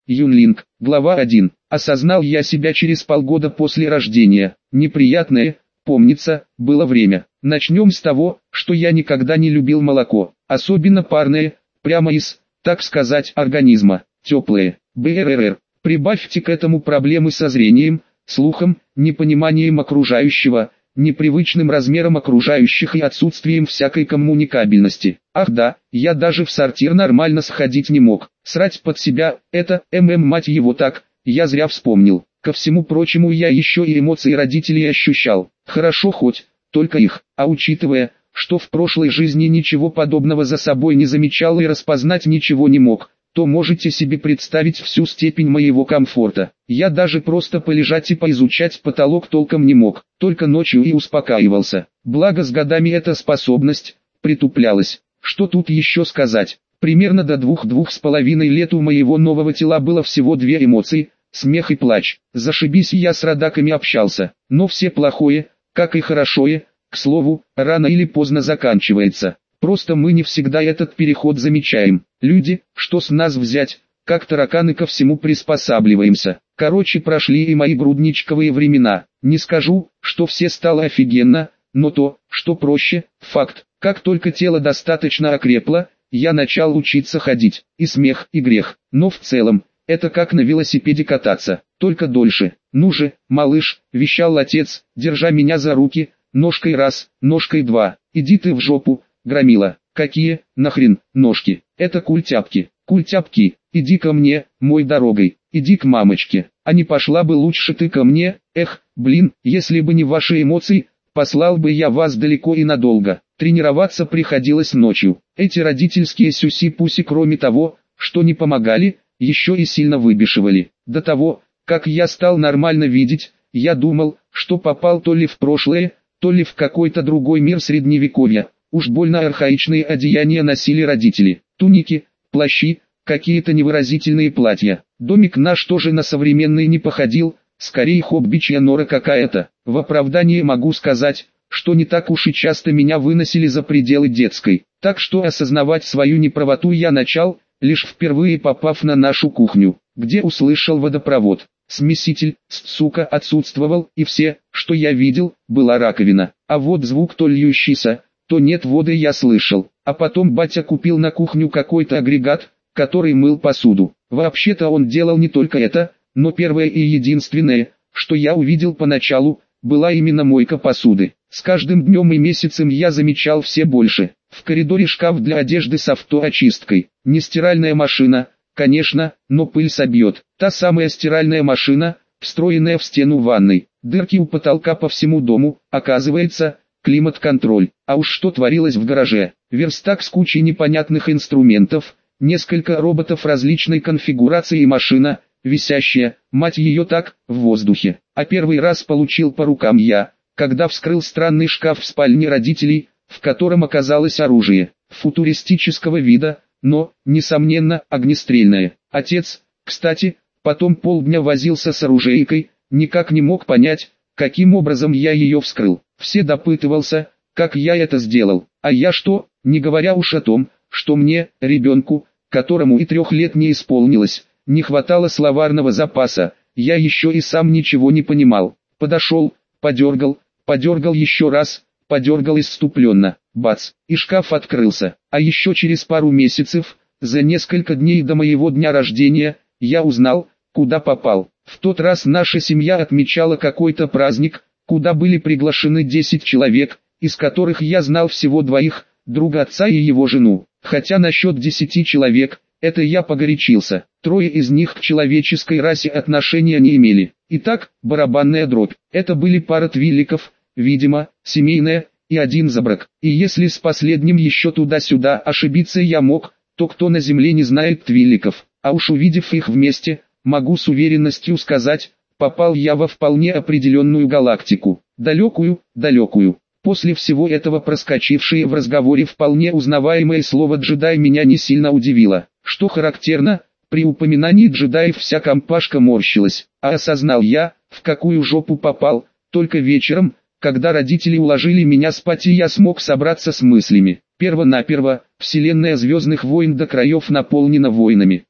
Юнлинг. Глава 1. Осознал я себя через полгода после рождения. Неприятное, помнится, было время. Начнем с того, что я никогда не любил молоко, особенно парное, прямо из, так сказать, организма, теплое. БРР. Прибавьте к этому проблемы со зрением, слухом, непониманием окружающего, непривычным размером окружающих и отсутствием всякой коммуникабельности. Ах да, я даже в сортир нормально сходить не мог. Срать под себя, это, мать его так, я зря вспомнил. Ко всему прочему я еще и эмоции родителей ощущал. Хорошо хоть, только их, а учитывая, что в прошлой жизни ничего подобного за собой не замечал и распознать ничего не мог, то можете себе представить всю степень моего комфорта. Я даже просто полежать и поизучать потолок толком не мог, только ночью и успокаивался. Благо с годами эта способность притуплялась. Что тут еще сказать? Примерно до 2-2,5 лет у моего нового тела было всего две эмоции – смех и плач. Зашибись я с родаками общался, но все плохое, как и хорошее, к слову, рано или поздно заканчивается. Просто мы не всегда этот переход замечаем. Люди, что с нас взять, как тараканы ко всему приспосабливаемся. Короче, прошли и мои грудничковые времена. Не скажу, что все стало офигенно, но то, что проще, факт. Как только тело достаточно окрепло, я начал учиться ходить. И смех, и грех. Но в целом, это как на велосипеде кататься, только дольше. Ну же, малыш, вещал отец, держа меня за руки, ножкой раз, ножкой два. Иди ты в жопу. Громила. Какие, нахрен, ножки? Это культяпки. Культяпки, иди ко мне, мой дорогой. Иди к мамочке. А не пошла бы лучше ты ко мне? Эх, блин, если бы не ваши эмоции, послал бы я вас далеко и надолго. Тренироваться приходилось ночью. Эти родительские сюси-пуси, кроме того, что не помогали, еще и сильно выбешивали. До того, как я стал нормально видеть, я думал, что попал то ли в прошлое, то ли в какой-то другой мир средневековья. Уж больно архаичные одеяния носили родители. Туники, плащи, какие-то невыразительные платья. Домик наш тоже на современный не походил, скорее хоббичья нора какая-то. В оправдание могу сказать, что не так уж и часто меня выносили за пределы детской. Так что осознавать свою неправоту я начал, лишь впервые попав на нашу кухню, где услышал водопровод. Смеситель, сука, отсутствовал, и все, что я видел, была раковина. А вот звук то льющийся, то нет воды я слышал. А потом батя купил на кухню какой-то агрегат, который мыл посуду. Вообще-то он делал не только это, но первое и единственное, что я увидел поначалу, была именно мойка посуды. С каждым днем и месяцем я замечал все больше. В коридоре шкаф для одежды с автоочисткой. Не стиральная машина, конечно, но пыль собьет. Та самая стиральная машина, встроенная в стену ванной. Дырки у потолка по всему дому, оказывается, климат-контроль. А уж что творилось в гараже. Верстак с кучей непонятных инструментов, несколько роботов различной конфигурации и машина, висящая, мать ее так, в воздухе. А первый раз получил по рукам я, когда вскрыл странный шкаф в спальне родителей, в котором оказалось оружие, футуристического вида, но, несомненно, огнестрельное. Отец, кстати, потом полдня возился с оружейкой, никак не мог понять, каким образом я ее вскрыл. Все допытывался, как я это сделал, а я что, не говоря уж о том, что мне, ребенку, которому и 3 лет не исполнилось, не хватало словарного запаса, я еще и сам ничего не понимал. Подошел, подергал еще раз, подергал исступленно, бац, и шкаф открылся. А еще через пару месяцев, за несколько дней до моего дня рождения, я узнал, куда попал. В тот раз наша семья отмечала какой-то праздник, куда были приглашены 10 человек, из которых я знал всего 2, друга отца и его жену. Хотя насчет 10 человек, это я погорячился. 3 из них к человеческой расе отношения не имели. Итак, барабанная дробь. Это были пара твилликов, видимо, семейная, и один забрак. И если с последним еще туда-сюда ошибиться я мог, то кто на земле не знает твилликов? А уж увидев их вместе, могу с уверенностью сказать, попал я во вполне определенную галактику. Далекую. После всего этого проскочившее в разговоре вполне узнаваемое слово «джедай» меня не сильно удивило. Что характерно, при упоминании джедаев вся компашка морщилась. А осознал я, в какую жопу попал, только вечером, когда родители уложили меня спать и я смог собраться с мыслями. Первонаперво, вселенная Звездных войн до краев наполнена войнами.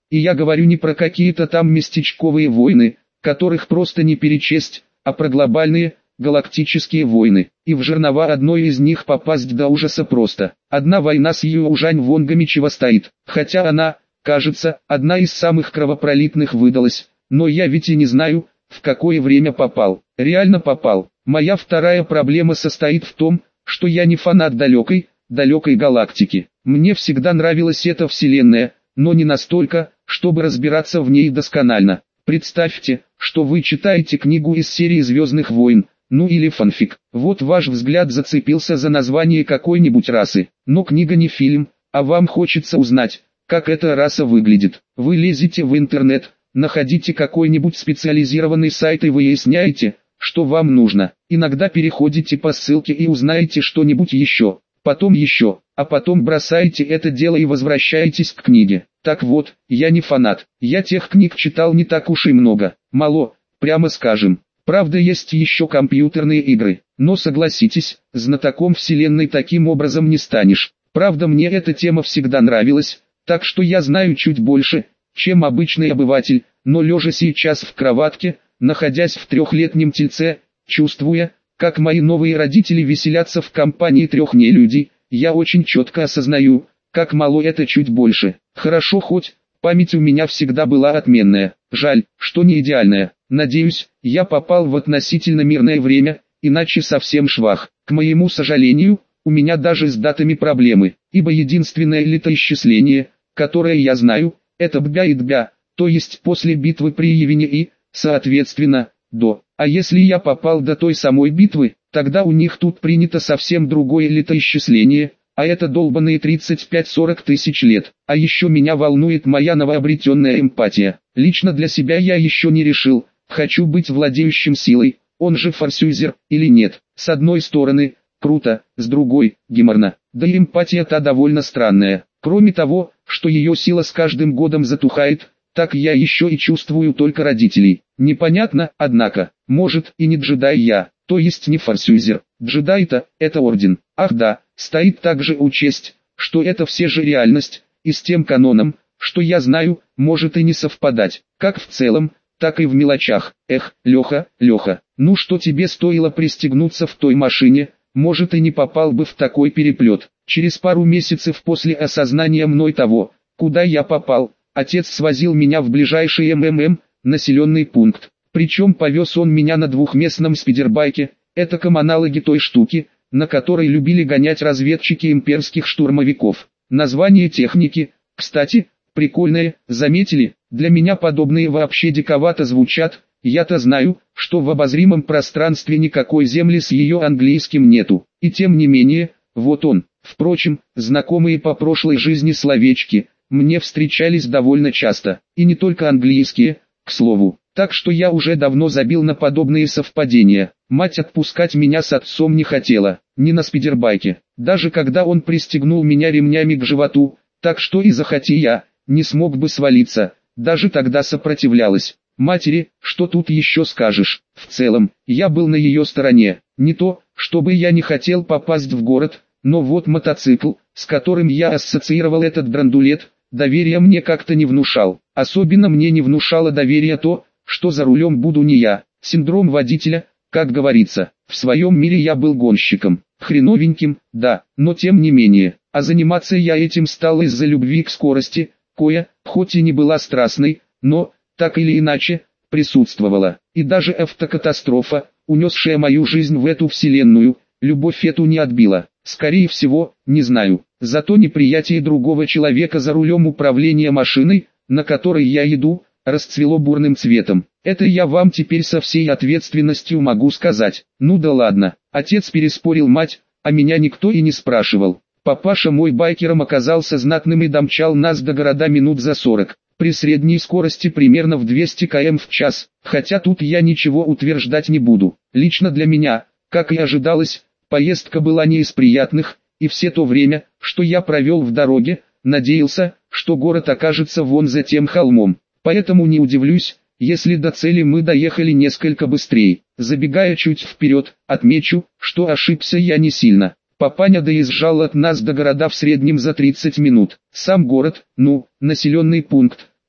И я говорю не про какие-то там местечковые войны, которых просто не перечесть, а про глобальные, галактические войны. И в жернова одной из них попасть до ужаса просто. Одна война с Южань-Вонгами чего стоит, хотя она, кажется, одна из самых кровопролитных выдалась, но я ведь и не знаю, в какое время попал. Реально попал. Моя вторая проблема состоит в том, что я не фанат далекой галактики. Мне всегда нравилась эта вселенная, но не настолько, чтобы разбираться в ней досконально. Представьте, что вы читаете книгу из серии «Звездных войн», ну или фанфик. Вот ваш взгляд зацепился за название какой-нибудь расы, но книга не фильм, а вам хочется узнать, как эта раса выглядит. Вы лезете в интернет, находите какой-нибудь специализированный сайт и выясняете, что вам нужно. Иногда переходите по ссылке и узнаете что-нибудь еще, потом еще, а потом бросаете это дело и возвращаетесь к книге. Так вот, я не фанат, я тех книг читал не так уж и много, мало, прямо скажем. Правда, есть еще компьютерные игры, но согласитесь, знатоком вселенной таким образом не станешь. Правда, мне эта тема всегда нравилась, так что я знаю чуть больше, чем обычный обыватель, но лежа сейчас в кроватке, находясь в трехлетнем тельце, чувствуя, как мои новые родители веселятся в компании трех нелюдей, я очень четко осознаю, как мало это чуть больше. Хорошо хоть, память у меня всегда была отменная, жаль, что не идеальная. Надеюсь, я попал в относительно мирное время, иначе совсем швах. К моему сожалению, у меня даже с датами проблемы, ибо единственное летоисчисление, которое я знаю, это Бга и Дга, то есть после битвы при Явине и, соответственно, до. А если я попал до той самой битвы, тогда у них тут принято совсем другое летоисчисление, а это долбаные 35-40 тысяч лет. А еще меня волнует моя новообретенная эмпатия. Лично для себя я еще не решил, хочу быть владеющим силой, он же форсюзер, или нет. С одной стороны, круто, с другой, геморно. Да и эмпатия-то довольно странная. Кроме того, что ее сила с каждым годом затухает, так я еще и чувствую только родителей. Непонятно, однако, может и не джедай я, то есть не форсюзер. Джедай-то, это орден. Ах да, стоит также учесть, что это все же реальность, и с тем каноном, что я знаю, может и не совпадать, как в целом, так и в мелочах. Эх, Леха, ну что тебе стоило пристегнуться в той машине, может и не попал бы в такой переплет. Через пару месяцев после осознания мной того, куда я попал, отец свозил меня в ближайший населенный пункт. Причем повез он меня на двухместном спидербайке, этаком аналоге той штуки, на которой любили гонять разведчики имперских штурмовиков. Название техники, кстати, прикольное, заметили? Для меня подобные вообще диковато звучат. Я-то знаю, что в обозримом пространстве никакой земли с ее английским нету. И тем не менее, вот он. Впрочем, знакомые по прошлой жизни словечки мне встречались довольно часто. И не только английские, к слову. Так что я уже давно забил на подобные совпадения. Мать отпускать меня с отцом не хотела, ни на спидербайке. Даже когда он пристегнул меня ремнями к животу, так что и захоти я, не смог бы свалиться. Даже тогда сопротивлялась. Матери, что тут еще скажешь? В целом, я был на ее стороне. Не то, чтобы я не хотел попасть в город, но вот мотоцикл, с которым я ассоциировал этот драндулет, доверия мне как-то не внушал. Особенно мне не внушало доверия то, что за рулем буду не я. Синдром водителя, как говорится. В своем мире я был гонщиком. Хреновеньким, да, но тем не менее. А заниматься я этим стал из-за любви к скорости, хоть и не была страстной, но, так или иначе, присутствовала. И даже автокатастрофа, унесшая мою жизнь в эту вселенную, любовь эту не отбила. Скорее всего, не знаю. Зато неприятие другого человека за рулем управления машиной, на которой я иду, расцвело бурным цветом. Это я вам теперь со всей ответственностью могу сказать. Ну да ладно, отец переспорил мать, а меня никто и не спрашивал. Папаша мой байкером оказался знатным и домчал нас до города минут за 40, при средней скорости примерно в 200 км в час, хотя тут я ничего утверждать не буду. Лично для меня, как и ожидалось, поездка была не из приятных, и все то время, что я провел в дороге, надеялся, что город окажется вон за тем холмом. Поэтому не удивлюсь, если до цели мы доехали несколько быстрее. Забегая чуть вперед, отмечу, что ошибся я не сильно. Папаня доезжал от нас до города в среднем за 30 минут. Сам город, населенный пункт,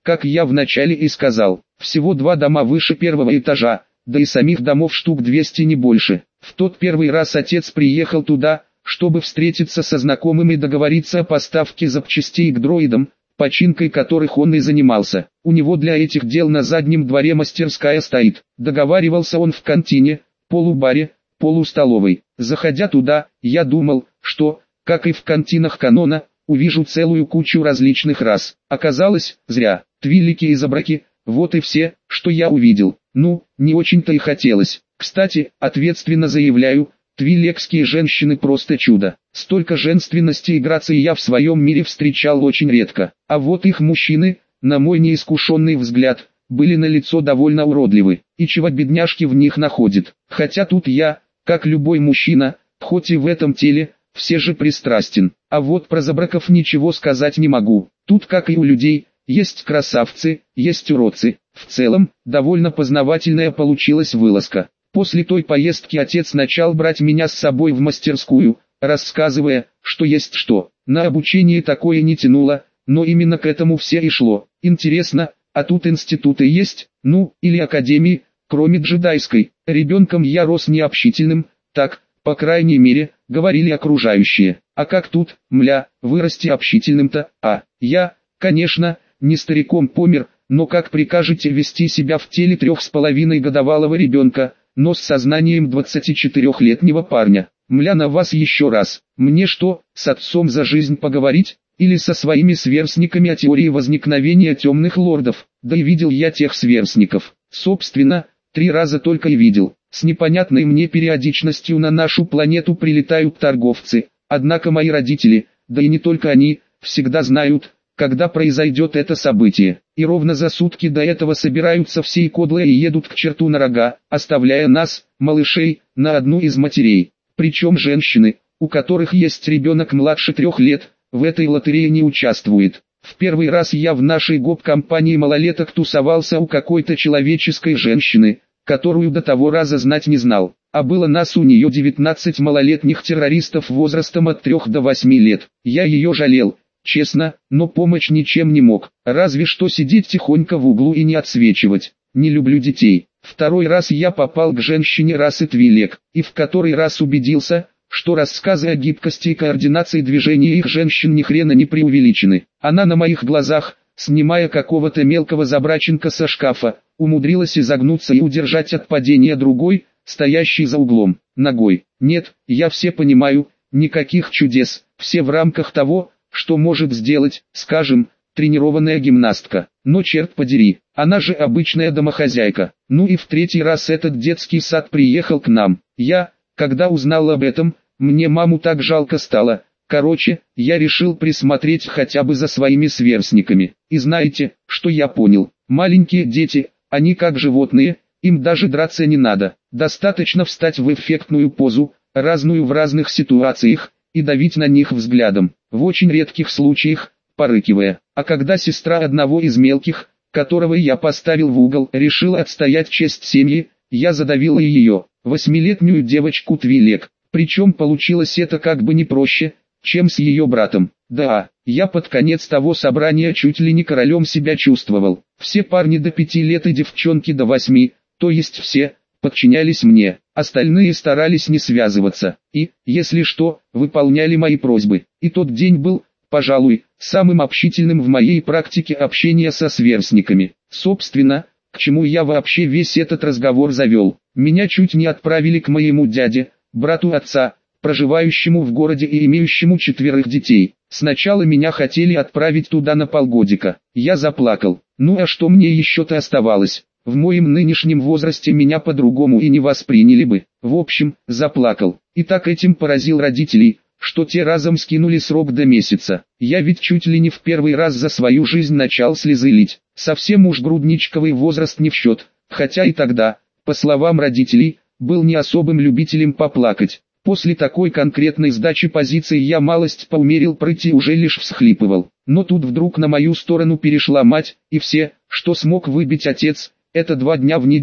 как я вначале и сказал, всего 2 дома выше первого этажа, да и самих домов штук 200 не больше. В тот первый раз отец приехал туда, чтобы встретиться со знакомым и договориться о поставке запчастей к дроидам, починкой которых он и занимался. У него для этих дел на заднем дворе мастерская стоит. Договаривался он в кантине, полубаре, полустоловой. Заходя туда, я думал, что, как и в кантинах канона, увижу целую кучу различных рас. Оказалось, зря. Твилики и забраки, вот и все, что я увидел. Ну, не очень-то и хотелось. Кстати, ответственно заявляю, твилекские женщины просто чудо. Столько женственности и грации я в своем мире встречал очень редко. А вот их мужчины, на мой неискушенный взгляд, были налицо довольно уродливы. И чего бедняжки в них находят. Хотя тут я, как любой мужчина, хоть и в этом теле, все же пристрастен. А вот про забраков ничего сказать не могу. Тут, как и у людей, есть красавцы, есть уродцы. В целом, довольно познавательная получилась вылазка. После той поездки отец начал брать меня с собой в мастерскую, рассказывая, что есть что. На обучение такое не тянуло, но именно к этому все и шло. Интересно, а тут институты есть, ну, или академии, кроме джедайской. Ребенком я рос необщительным, так, по крайней мере, говорили окружающие. А как тут, мля, вырасти общительным-то, я, конечно, не стариком помер, но как прикажете вести себя в теле 3,5-годовалого ребенка, но с сознанием 24-летнего парня? Мля, на вас еще раз. Мне что, с отцом за жизнь поговорить? Или со своими сверстниками о теории возникновения темных лордов? Да и видел я тех сверстников. Собственно, 3 раза только и видел. С непонятной мне периодичностью на нашу планету прилетают торговцы. Однако мои родители, да и не только они, всегда знают, когда произойдет это событие. И ровно за сутки до этого собираются всей кодлой и едут к черту на рога, оставляя нас, малышей, на одну из матерей. Причем женщины, у которых есть ребенок младше 3 лет, в этой лотерее не участвует. В первый раз я в нашей гоп-компании малолеток тусовался у какой-то человеческой женщины, которую до того раза знать не знал. А было нас у нее 19 малолетних террористов возрастом от 3 до 8 лет. Я ее жалел, честно, но помочь ничем не мог. Разве что сидеть тихонько в углу и не отсвечивать. Не люблю детей. Второй раз я попал к женщине расы Твилек, и в который раз убедился, что рассказы о гибкости и координации движения их женщин ни хрена не преувеличены. Она на моих глазах, снимая какого-то мелкого забраченка со шкафа, умудрилась изогнуться и удержать от падения другой, стоящий за углом, ногой. Нет, я все понимаю, никаких чудес, все в рамках того, что может сделать, скажем, тренированная гимнастка. Но черт подери, она же обычная домохозяйка. Ну и в 3-й раз этот детский сад приехал к нам. Когда узнал об этом, мне маму так жалко стало. Короче, я решил присмотреть хотя бы за своими сверстниками. И знаете, что я понял? Маленькие дети, они как животные, им даже драться не надо. Достаточно встать в эффектную позу, разную в разных ситуациях, и давить на них взглядом. В очень редких случаях, порыкивая. А когда сестра одного из мелких, которого я поставил в угол, решила отстоять честь семьи, я задавил и ее, 8-летнюю девочку Твилек. Причем получилось это как бы не проще, чем с ее братом. Да, я под конец того собрания чуть ли не королем себя чувствовал. Все парни до 5 лет и девчонки до 8, то есть все, подчинялись мне. Остальные старались не связываться. И, если что, выполняли мои просьбы. И тот день был, пожалуй, самым общительным в моей практике общения со сверстниками. Собственно, к чему я вообще весь этот разговор завел? Меня чуть не отправили к моему дяде, брату отца, проживающему в городе и имеющему 4 детей. Сначала меня хотели отправить туда на полгодика. Я заплакал. Ну а что мне еще-то оставалось? В моем нынешнем возрасте меня по-другому и не восприняли бы. В общем, заплакал. И так этим поразил родителей, что те разом скинули срок до месяца. Я ведь чуть ли не в первый раз за свою жизнь начал слезы лить. Совсем уж грудничковый возраст не в счет, хотя и тогда, по словам родителей, был не особым любителем поплакать. После такой конкретной сдачи позиции я малость поумерил прыть и уже лишь всхлипывал. Но тут вдруг на мою сторону перешла мать, и все, что смог выбить отец, это 2 дня в неделю.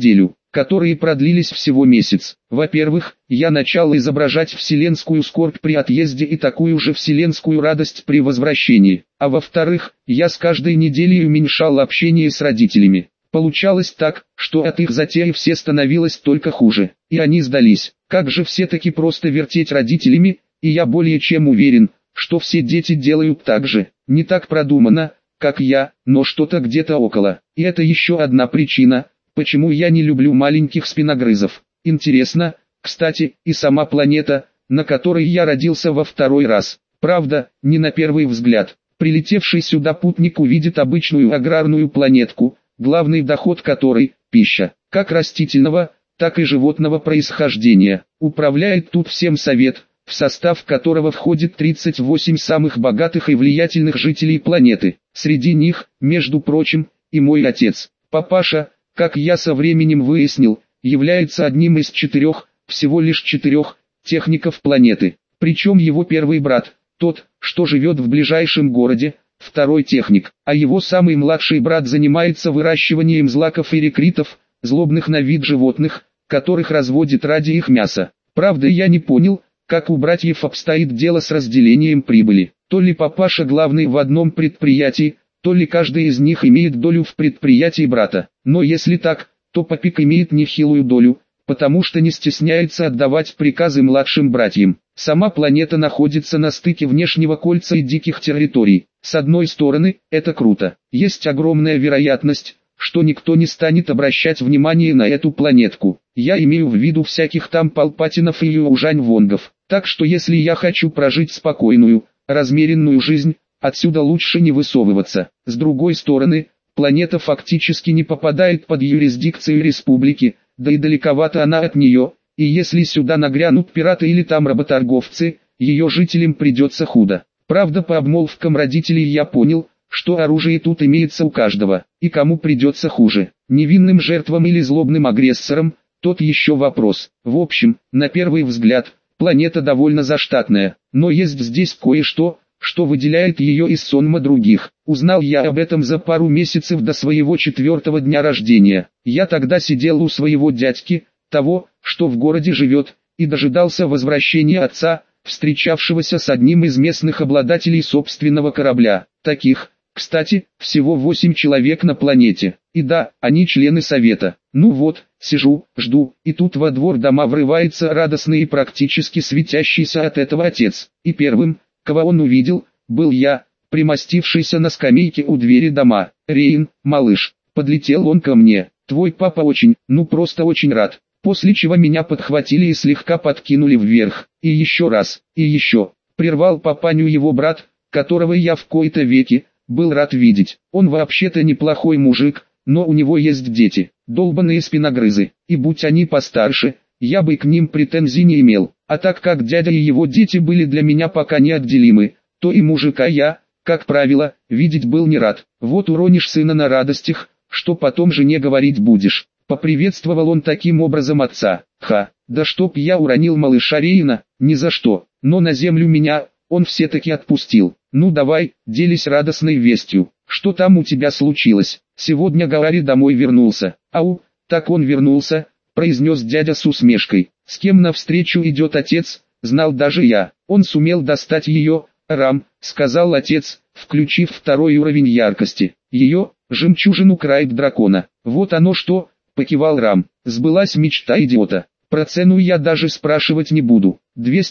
которые продлились всего месяц. Во-первых, я начал изображать вселенскую скорбь при отъезде и такую же вселенскую радость при возвращении. А во-вторых, я с каждой неделей уменьшал общение с родителями. Получалось так, что от их затеи все становилось только хуже, и они сдались. Как же все-таки просто вертеть родителями, и я более чем уверен, что все дети делают так же. Не так продуманно, как я, но что-то где-то около. И это еще одна причина, почему я не люблю маленьких спиногрызов. Интересно, кстати, и сама планета, на которой я родился во второй раз. Правда, не на первый взгляд. Прилетевший сюда путник увидит обычную аграрную планетку, главный доход которой – пища, как растительного, так и животного происхождения. Управляет тут всем совет, в состав которого входит 38 самых богатых и влиятельных жителей планеты. Среди них, между прочим, и мой отец. Папаша, как я со временем выяснил, является одним из всего лишь четырех, техников планеты. Причем его первый брат, тот, что живет в ближайшем городе, второй техник, а его самый младший брат занимается выращиванием злаков и рекритов, злобных на вид животных, которых разводит ради их мяса. Правда, я не понял, как у братьев обстоит дело с разделением прибыли. То ли папаша главный в одном предприятии, то ли каждый из них имеет долю в предприятии брата. Но если так, то папик имеет нехилую долю, потому что не стесняется отдавать приказы младшим братьям. Сама планета находится на стыке внешнего кольца и диких территорий. С одной стороны, это круто. Есть огромная вероятность, что никто не станет обращать внимание на эту планетку. Я имею в виду всяких там Палпатинов и Южань-Вонгов. Так что если я хочу прожить спокойную, размеренную жизнь, отсюда лучше не высовываться. С другой стороны, планета фактически не попадает под юрисдикцию республики, да и далековато она от нее, и если сюда нагрянут пираты или там работорговцы, ее жителям придется худо. Правда, по обмолвкам родителей я понял, что оружие тут имеется у каждого, и кому придется хуже, невинным жертвам или злобным агрессорам, тот еще вопрос. В общем, на первый взгляд, планета довольно заштатная, но есть здесь кое-что, что выделяет ее из сонма других. Узнал я об этом за пару месяцев до своего 4-го дня рождения. Я тогда сидел у своего дядьки, того, что в городе живет, и дожидался возвращения отца, встречавшегося с одним из местных обладателей собственного корабля. Таких, кстати, всего 8 человек на планете. И да, они члены совета. Ну вот, сижу, жду, и тут во двор дома врывается радостный и практически светящийся от этого отец. И первым, кого он увидел, был я, примостившийся на скамейке у двери дома. «Рейн, малыш», подлетел он ко мне, «твой папа очень, ну просто очень рад». После чего меня подхватили и слегка подкинули вверх. И еще раз, и еще. Прервал папаню его брат, которого я в кои-то веки был рад видеть. Он вообще-то неплохой мужик, но у него есть дети, долбаные спиногрызы. И будь они постарше, я бы к ним претензий не имел. А так как дядя и его дети были для меня пока неотделимы, то и мужика я, как правило, видеть был не рад. Вот уронишь сына на радостях, что потом жене говорить будешь. Поприветствовал он таким образом отца. Ха, да чтоб я уронил малыша Рейна, ни за что. Но на землю меня он все-таки отпустил. Ну давай, делись радостной вестью. Что там у тебя случилось? Сегодня Гаори домой вернулся. Ау, так он вернулся, произнес дядя с усмешкой. С кем навстречу идет отец, знал даже я. Он сумел достать ее, Рам, сказал отец, включив 2-й уровень яркости. Ее, жемчужину Крайт дракона. Вот оно что, покивал Рам. Сбылась мечта идиота. Про цену я даже спрашивать не буду.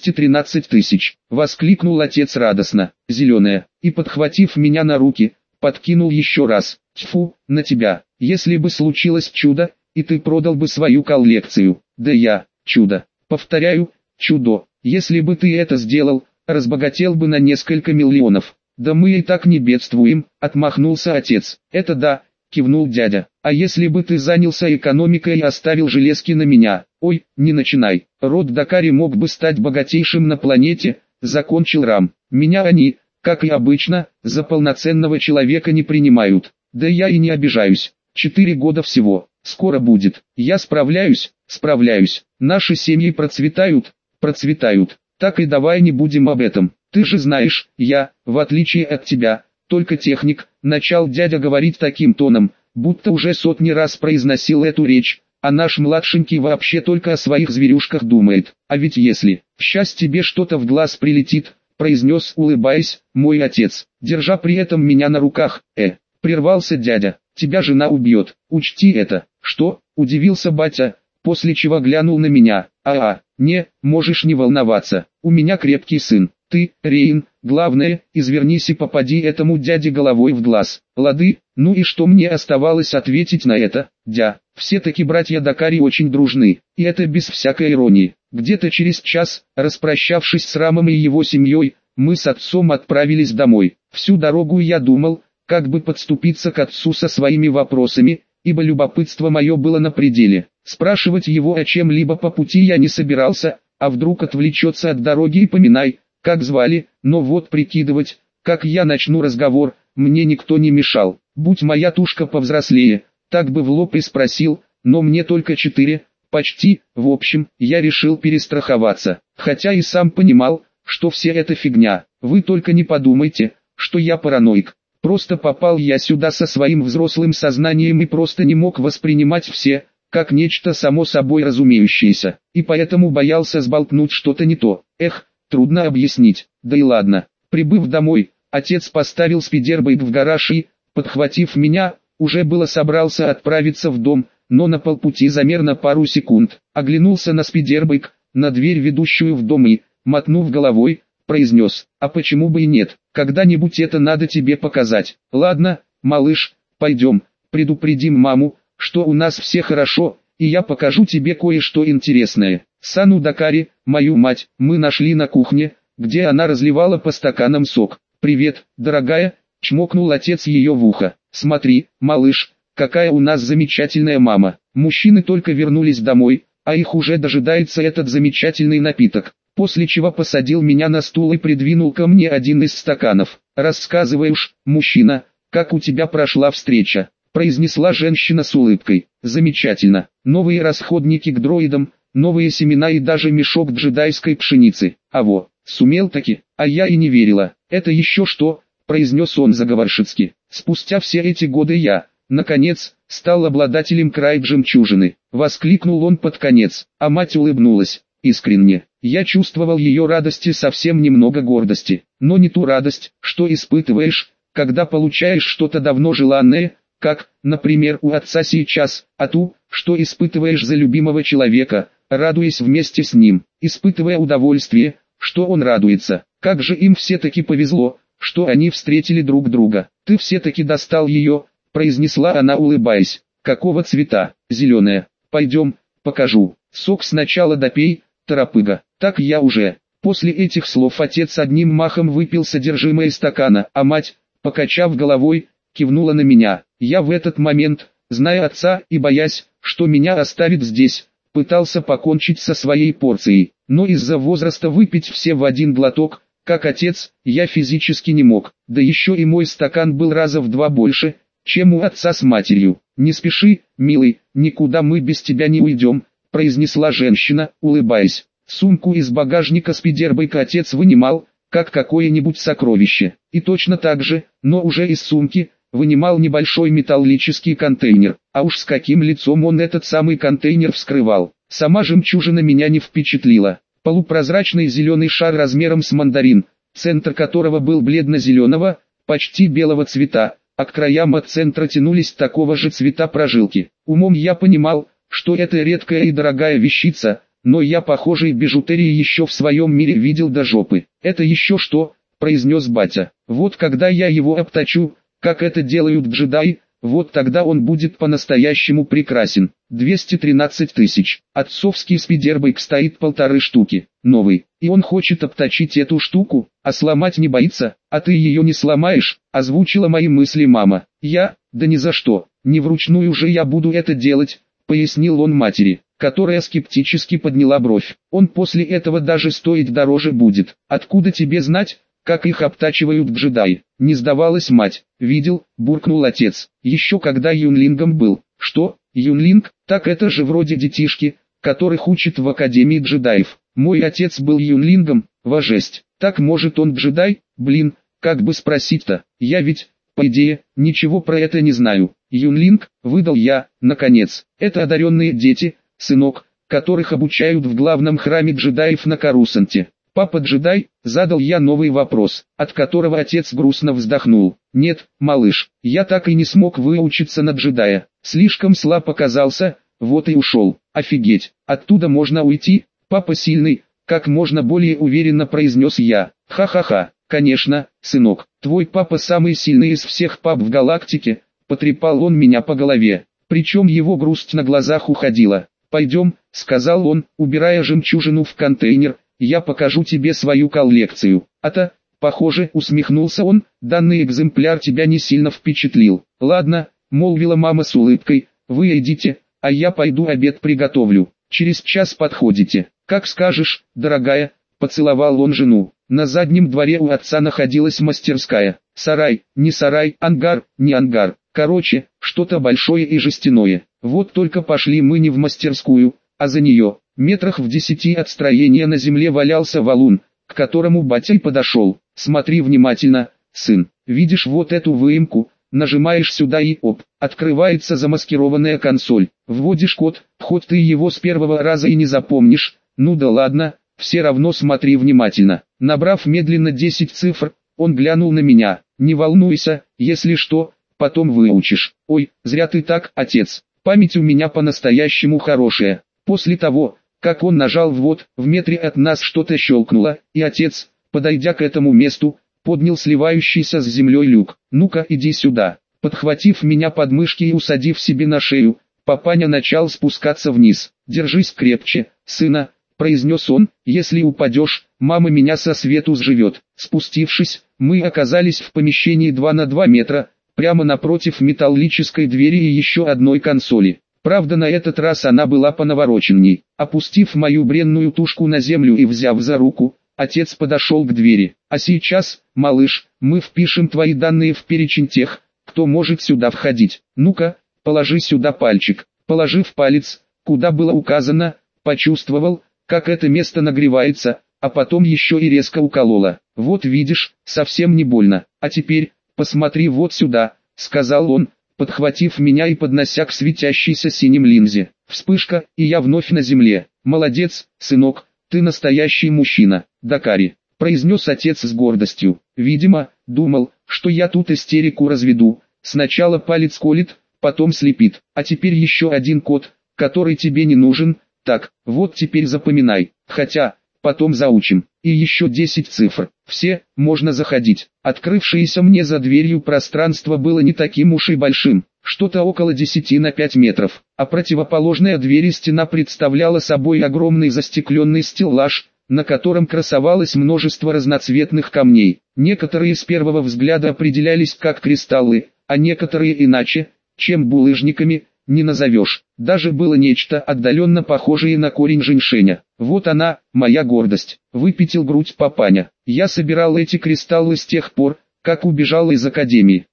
213 тысяч. Воскликнул отец радостно. Зеленая. И подхватив меня на руки, подкинул еще раз. Тьфу, на тебя. Если бы случилось чудо, и ты продал бы свою коллекцию. Да я, чудо. Повторяю, чудо. Если бы ты это сделал, разбогател бы на несколько миллионов. Да мы и так не бедствуем, отмахнулся отец. Это да, кивнул дядя. А если бы ты занялся экономикой и оставил железки на меня? Ой, не начинай. Род Дакари мог бы стать богатейшим на планете, закончил Рам. Меня они, как и обычно, за полноценного человека не принимают. Да я и не обижаюсь. 4 года всего. Скоро будет. Я справляюсь. Наши семьи процветают. Так и давай не будем об этом. Ты же знаешь, я, в отличие от тебя, только техник. Начал дядя говорить таким тоном, будто уже сотни раз произносил эту речь, а наш младшенький вообще только о своих зверюшках думает. А ведь если, щас тебе что-то в глаз прилетит, произнес, улыбаясь, мой отец, держа при этом меня на руках. Прервался дядя, тебя жена убьет, учти это. Что? Удивился батя, после чего глянул на меня. Не, можешь не волноваться, у меня крепкий сын. Ты, Рейн, главное, извернись и попади этому дяде головой в глаз. Лады? Ну и что мне оставалось ответить на это? Все-таки братья Дакари очень дружны, и это без всякой иронии. Где-то через час, распрощавшись с Рамом и его семьей, мы с отцом отправились домой. Всю дорогу я думал, как бы подступиться к отцу со своими вопросами, ибо любопытство мое было на пределе. Спрашивать его о чем-либо по пути я не собирался, а вдруг отвлечется от дороги и поминай, как звали, но вот прикидывать, как я начну разговор, мне никто не мешал. Будь моя тушка повзрослее, так бы в лоб и спросил, но мне только 4, почти. В общем, я решил перестраховаться, хотя и сам понимал, что все это фигня. Вы только не подумайте, что я параноик. Просто попал я сюда со своим взрослым сознанием и просто не мог воспринимать все, как нечто само собой разумеющееся, и поэтому боялся сболтнуть что-то не то. Трудно объяснить, да и ладно. Прибыв домой, отец поставил спидербайк в гараж и, подхватив меня, уже было собрался отправиться в дом, но на полпути замер на пару секунд, оглянулся на спидербайк, на дверь, ведущую в дом и, мотнув головой, произнес: «А почему бы и нет, когда-нибудь это надо тебе показать. Ладно, малыш, пойдем, предупредим маму, что у нас все хорошо, и я покажу тебе кое-что интересное». Сану Дакари, мою мать, мы нашли на кухне, где она разливала по стаканам сок. «Привет, дорогая», — чмокнул отец ее в ухо. «Смотри, малыш, какая у нас замечательная мама». Мужчины только вернулись домой, а их уже дожидается этот замечательный напиток. После чего посадил меня на стул и придвинул ко мне один из стаканов. «Рассказывай уж, мужчина, как у тебя прошла встреча», — произнесла женщина с улыбкой. «Замечательно. Новые расходники к дроидам, новые семена и даже мешок джедайской пшеницы. Сумел таки, а я и не верила». «Это еще что?» — произнес он заговорщицки. «Спустя все эти годы я, наконец, стал обладателем крайб-жемчужины», — воскликнул он под конец, а мать улыбнулась. Искренне. Я чувствовал ее радости, совсем немного гордости, но не ту радость, что испытываешь, когда получаешь что-то давно желанное, как, например, у отца сейчас, а ту, что испытываешь за любимого человека, радуясь вместе с ним, испытывая удовольствие, что он радуется. Как же им все-таки повезло, что они встретили друг друга. «Ты все-таки достал ее», — произнесла она, улыбаясь. «Какого цвета?» «Зеленая. Пойдем, покажу. Сок сначала допей, торопыга». «Так я уже». После этих слов отец одним махом выпил содержимое стакана, а мать, покачав головой, кивнула на меня. Я в этот момент, зная отца и боясь, что меня оставит здесь, пытался покончить со своей порцией, но из-за возраста выпить все в один глоток, как отец, я физически не мог, да еще и мой стакан был раза в 2 больше, чем у отца с матерью. «Не спеши, милый, никуда мы без тебя не уйдем», — произнесла женщина, улыбаясь. Сумку из багажника спидербайка отец вынимал, как какое-нибудь сокровище, и точно так же, но уже из сумки, вынимал небольшой металлический контейнер, а уж с каким лицом он этот самый контейнер вскрывал. Сама жемчужина меня не впечатлила. Полупрозрачный зеленый шар размером с мандарин, центр которого был бледно-зеленого, почти белого цвета, а к краям от центра тянулись такого же цвета прожилки. Умом я понимал, что это редкая и дорогая вещица, но я похожей бижутерии еще в своем мире видел до жопы. «Это еще что?» — произнес батя. «Вот когда я его обточу, как это делают джедаи, вот тогда он будет по-настоящему прекрасен». 213 тысяч. Отцовский спидербайк стоит 1,5 штуки. Новый. И он хочет обточить эту штуку, а сломать не боится. «А ты ее не сломаешь?» — озвучила мои мысли мама. Да ни за что. Не вручную же я буду это делать», — пояснил он матери, которая скептически подняла бровь. «Он после этого даже стоить дороже будет. Откуда тебе знать, как их обтачивают джедаи?» Не сдавалась мать. «Видел», — буркнул отец. «Еще когда юнлингом был». «Что, юнлинг? Так это же вроде детишки, которых учат в Академии джедаев». «Мой отец был юнлингом, во жесть. Так может он джедай? Блин, как бы спросить-то? Я ведь, По идее, ничего про это не знаю. Юнлинг, выдал я, наконец. Это одаренные дети, сынок, которых обучают в главном храме джедаев на Корусанте. Папа джедай, задал я новый вопрос, от которого отец грустно вздохнул. Нет, малыш, я так и не смог выучиться на джедая. Слишком слаб оказался, вот и ушел. Офигеть, оттуда можно уйти? Папа сильный, как можно более уверенно произнес я. Ха-ха-ха, конечно, сынок, твой папа самый сильный из всех пап в галактике, потрепал он меня по голове. Причем его грусть на глазах уходила. Пойдем, сказал он, убирая жемчужину в контейнер. Я покажу тебе свою коллекцию. А-то, похоже, усмехнулся он, данный экземпляр тебя не сильно впечатлил. Ладно, молвила мама с улыбкой, вы идите, а я пойду обед приготовлю. Через час подходите. Как скажешь, дорогая, поцеловал он жену. На заднем дворе у отца находилась мастерская. Сарай, не сарай, ангар, не ангар. Короче, что-то большое и жестяное. Вот только пошли мы не в мастерскую, а за нее. Метрах в 10 от строения на земле валялся валун, к которому батя и подошел. Смотри внимательно, сын, видишь вот эту выемку, нажимаешь сюда и оп, открывается замаскированная консоль. Вводишь код, хоть ты его с первого раза и не запомнишь, ну да ладно, все равно смотри внимательно. Набрав медленно 10 цифр, он глянул на меня. Не волнуйся, если что, потом выучишь. Ой, зря ты так, отец, память у меня по-настоящему хорошая. После того, как он нажал ввод, в метре от нас что-то щелкнуло, и отец, подойдя к этому месту, поднял сливающийся с землей люк. Ну-ка иди сюда. Подхватив меня под мышки и усадив себе на шею, папаня начал спускаться вниз. Держись крепче, сына, произнес он, если упадешь, мама меня со свету сживет. Спустившись, мы оказались в помещении 2 на 2 метра, прямо напротив металлической двери и еще одной консоли. Правда, на этот раз она была понавороченней. Опустив мою бренную тушку на землю и взяв за руку, отец подошел к двери. А сейчас, малыш, мы впишем твои данные в перечень тех, кто может сюда входить. Ну-ка, положи сюда пальчик. Положив палец, куда было указано, почувствовал, как это место нагревается, а потом еще и резко укололо. Вот видишь, совсем не больно. А теперь, посмотри вот сюда, сказал он, подхватив меня и поднося к светящейся синим линзе. Вспышка, и я вновь на земле. Молодец, сынок, ты настоящий мужчина, Дакари, произнес отец с гордостью. Видимо, думал, что я тут истерику разведу. Сначала палец колет, потом слепит. А теперь еще один код, который тебе не нужен. Так, вот теперь запоминай. Хотя, потом заучим. И еще 10 цифр. Все, можно заходить. Открывшееся мне за дверью пространство было не таким уж и большим. Что-то около 10 на 5 метров. А противоположная двери стена представляла собой огромный застекленный стеллаж, на котором красовалось множество разноцветных камней. Некоторые с первого взгляда определялись как кристаллы, а некоторые иначе, чем булыжниками, не назовешь. Даже было нечто отдаленно похожее на корень женьшеня. Вот она, моя гордость. Выпятил грудь папаня. Я собирал эти кристаллы с тех пор, как убежал из академии.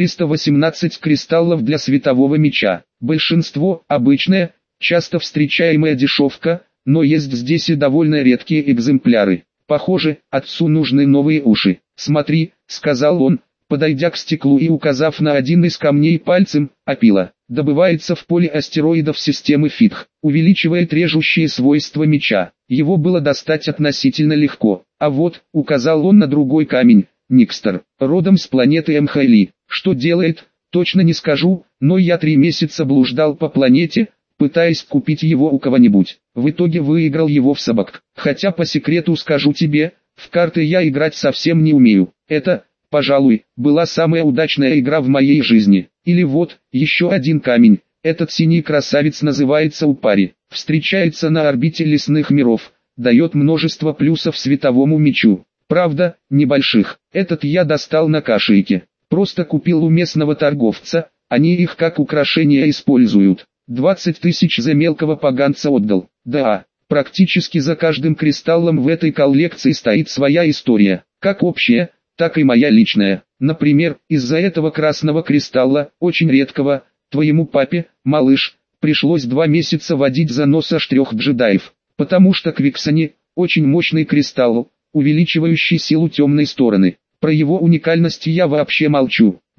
418 кристаллов для светового меча. Большинство обычная, часто встречаемая дешевка, но есть здесь и довольно редкие экземпляры. Похоже, отцу нужны новые уши. Смотри, сказал он, подойдя к стеклу и указав на один из камней пальцем, опила. Добывается в поле астероидов системы Фитх, увеличивает режущие свойства меча. Его было достать относительно легко. А вот, указал он на другой камень, Никстер, родом с планеты Мхайли. Что делает, точно не скажу, но я 3 месяца блуждал по планете, пытаясь купить его у кого-нибудь. В итоге выиграл его в собак. Хотя по секрету скажу тебе, в карты я играть совсем не умею. Это, пожалуй, была самая удачная игра в моей жизни. Или вот, еще один камень. Этот синий красавец называется Упари. Встречается на орбите лесных миров. Дает множество плюсов световому мечу. Правда, небольших. Этот я достал на кошельке. Просто купил у местного торговца. Они их как украшение используют. 20 тысяч за мелкого поганца отдал. Да, практически за каждым кристаллом в этой коллекции стоит своя история. Как общая, так и моя личная. Например, из-за этого красного кристалла, очень редкого, твоему папе, малыш, пришлось 2 месяца водить за нос аж 3 джедаев. Потому что Квиксани, очень мощный кристалл, увеличивающий силу темной стороны. Про его уникальность я вообще молчу.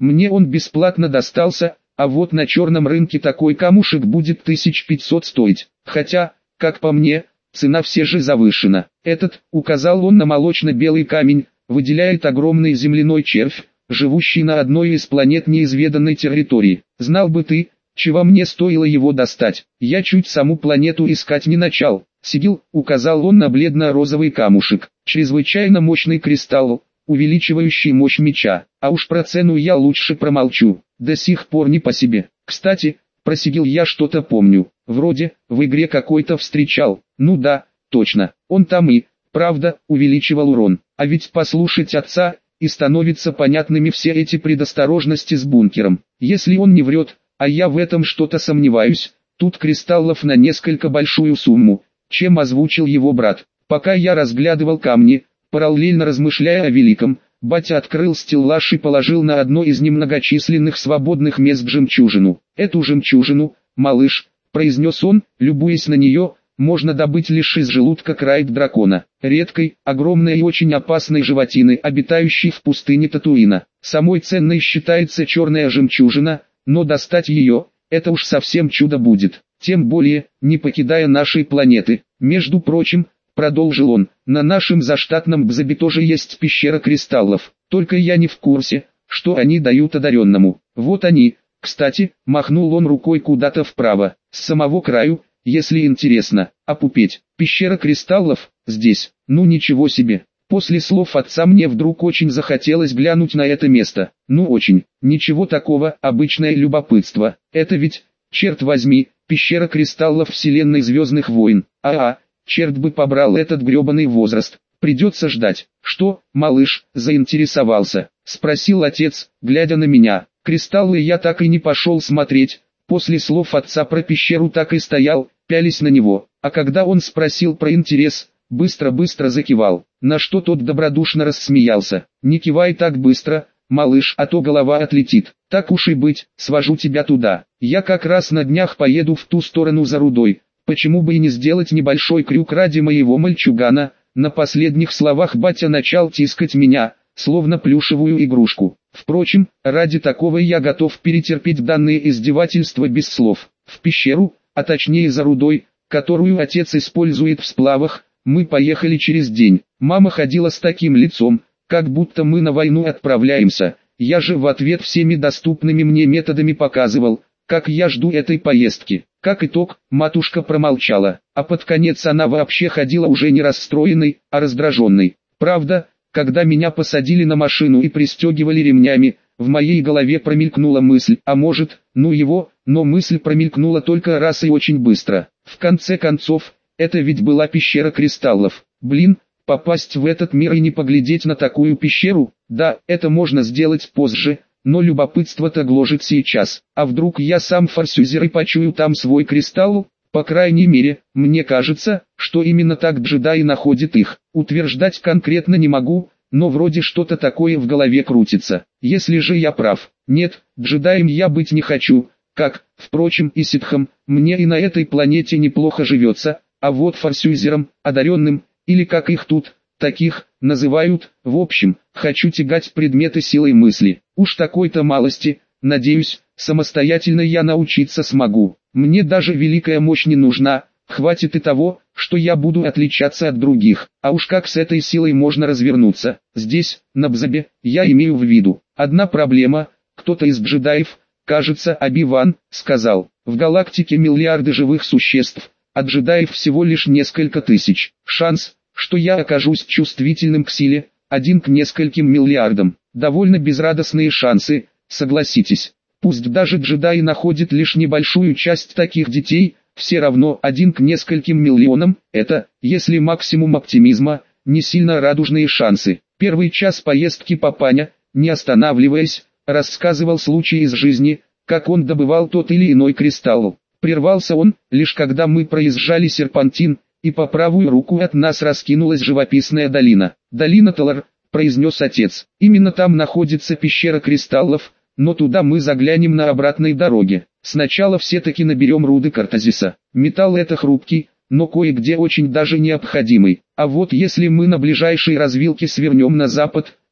Мне он бесплатно достался, а вот на черном рынке такой камушек будет 1500 стоить. Хотя, как по мне, цена все же завышена. Этот, указал он на молочно-белый камень, выделяет огромный земляной червь, живущий на одной из планет неизведанной территории. Знал бы ты, чего мне стоило его достать. Я чуть саму планету искать не начал. Сигил, указал он на бледно-розовый камушек. Чрезвычайно мощный кристалл, увеличивающий мощь меча. А уж про цену я лучше промолчу. До сих пор не по себе. Кстати, про Сигил я что-то помню. Вроде, в игре какой-то встречал. Ну да, точно. Он там и, правда, увеличивал урон. А ведь послушать отца, и становятся понятными все эти предосторожности с бункером. Если он не врет, а я в этом что-то сомневаюсь, тут кристаллов на несколько большую сумму, чем озвучил его брат. Пока я разглядывал камни, параллельно размышляя о великом, батя открыл стеллаж и положил на одно из немногочисленных свободных мест жемчужину. Эту жемчужину, малыш, произнес он, любуясь на нее, можно добыть лишь из желудка крайт-дракона, редкой, огромной и очень опасной животины, обитающей в пустыне Татуина. Самой ценной считается черная жемчужина, но достать ее, это уж совсем чудо будет. Тем более, не покидая нашей планеты. Между прочим, продолжил он, на нашем заштатном Бзабе тоже есть пещера кристаллов. Только я не в курсе, что они дают одаренному. Вот они, кстати, махнул он рукой куда-то вправо, с самого краю. Если интересно, опупеть, пещера кристаллов, здесь, ну ничего себе. После слов отца мне вдруг очень захотелось глянуть на это место. Ну очень, ничего такого, обычное любопытство. Это ведь, черт возьми, пещера кристаллов вселенной Звездных войн. Черт бы побрал этот гребаный возраст. Придется ждать. Что, малыш, заинтересовался? Спросил отец, глядя на меня. Кристаллы я так и не пошел смотреть. После слов отца про пещеру так и стоял, пялись на него, а когда он спросил про интерес, быстро-быстро закивал, на что тот добродушно рассмеялся. «Не кивай так быстро, малыш, а то голова отлетит. Так уж и быть, свожу тебя туда. Я как раз на днях поеду в ту сторону за рудой. Почему бы и не сделать небольшой крюк ради моего мальчугана?» На последних словах батя начал тискать меня, словно плюшевую игрушку. Впрочем, ради такого я готов перетерпеть данные издевательства без слов. В пещеру, а точнее за рудой, которую отец использует в сплавах, мы поехали через день. Мама ходила с таким лицом, как будто мы на войну отправляемся. Я же в ответ всеми доступными мне методами показывал, как я жду этой поездки. Как итог, матушка промолчала, а под конец она вообще ходила уже не расстроенной, а раздраженной. Правда, когда меня посадили на машину и пристегивали ремнями, в моей голове промелькнула мысль, а может, ну его, но мысль промелькнула только раз и очень быстро. В конце концов, это ведь была пещера кристаллов. Блин, попасть в этот мир и не поглядеть на такую пещеру, да, это можно сделать позже, но любопытство-то гложет сейчас. А вдруг я сам форсюзер и почую там свой кристалл? По крайней мере, мне кажется, что именно так джедаи находят их. Утверждать конкретно не могу, но вроде что-то такое в голове крутится. Если же я прав, нет, джедаем я быть не хочу, как, впрочем, и ситхом, мне и на этой планете неплохо живется, а вот форсюзером, одаренным, или как их тут, таких, называют, в общем, хочу тягать предметы силой мысли. Уж такой-то малости, надеюсь, самостоятельно я научиться смогу. Мне даже великая мощь не нужна, хватит и того, что я буду отличаться от других. А уж как с этой силой можно развернуться? Здесь, на Бзабе, я имею в виду. Одна проблема, кто-то из джедаев, кажется, Оби-Ван, сказал, в галактике миллиарды живых существ, а джедаев всего лишь несколько тысяч. Шанс, что я окажусь чувствительным к силе, 1 к нескольким миллиардам. Довольно безрадостные шансы, согласитесь. Пусть даже джедаи находят лишь небольшую часть таких детей, все равно 1 к нескольким миллионам, это, если максимум оптимизма, не сильно радужные шансы. Первый час поездки папаня, не останавливаясь, рассказывал случаи из жизни, как он добывал тот или иной кристалл. Прервался он, лишь когда мы проезжали серпантин, и по правую руку от нас раскинулась живописная долина. «Долина Талар», произнес отец. «Именно там находится пещера кристаллов, но туда мы заглянем на обратной дороге. Сначала все-таки наберем руды картазиса. Металл это хрупкий, но кое-где очень даже необходимый. А вот если мы на ближайшей развилке свернем на запад,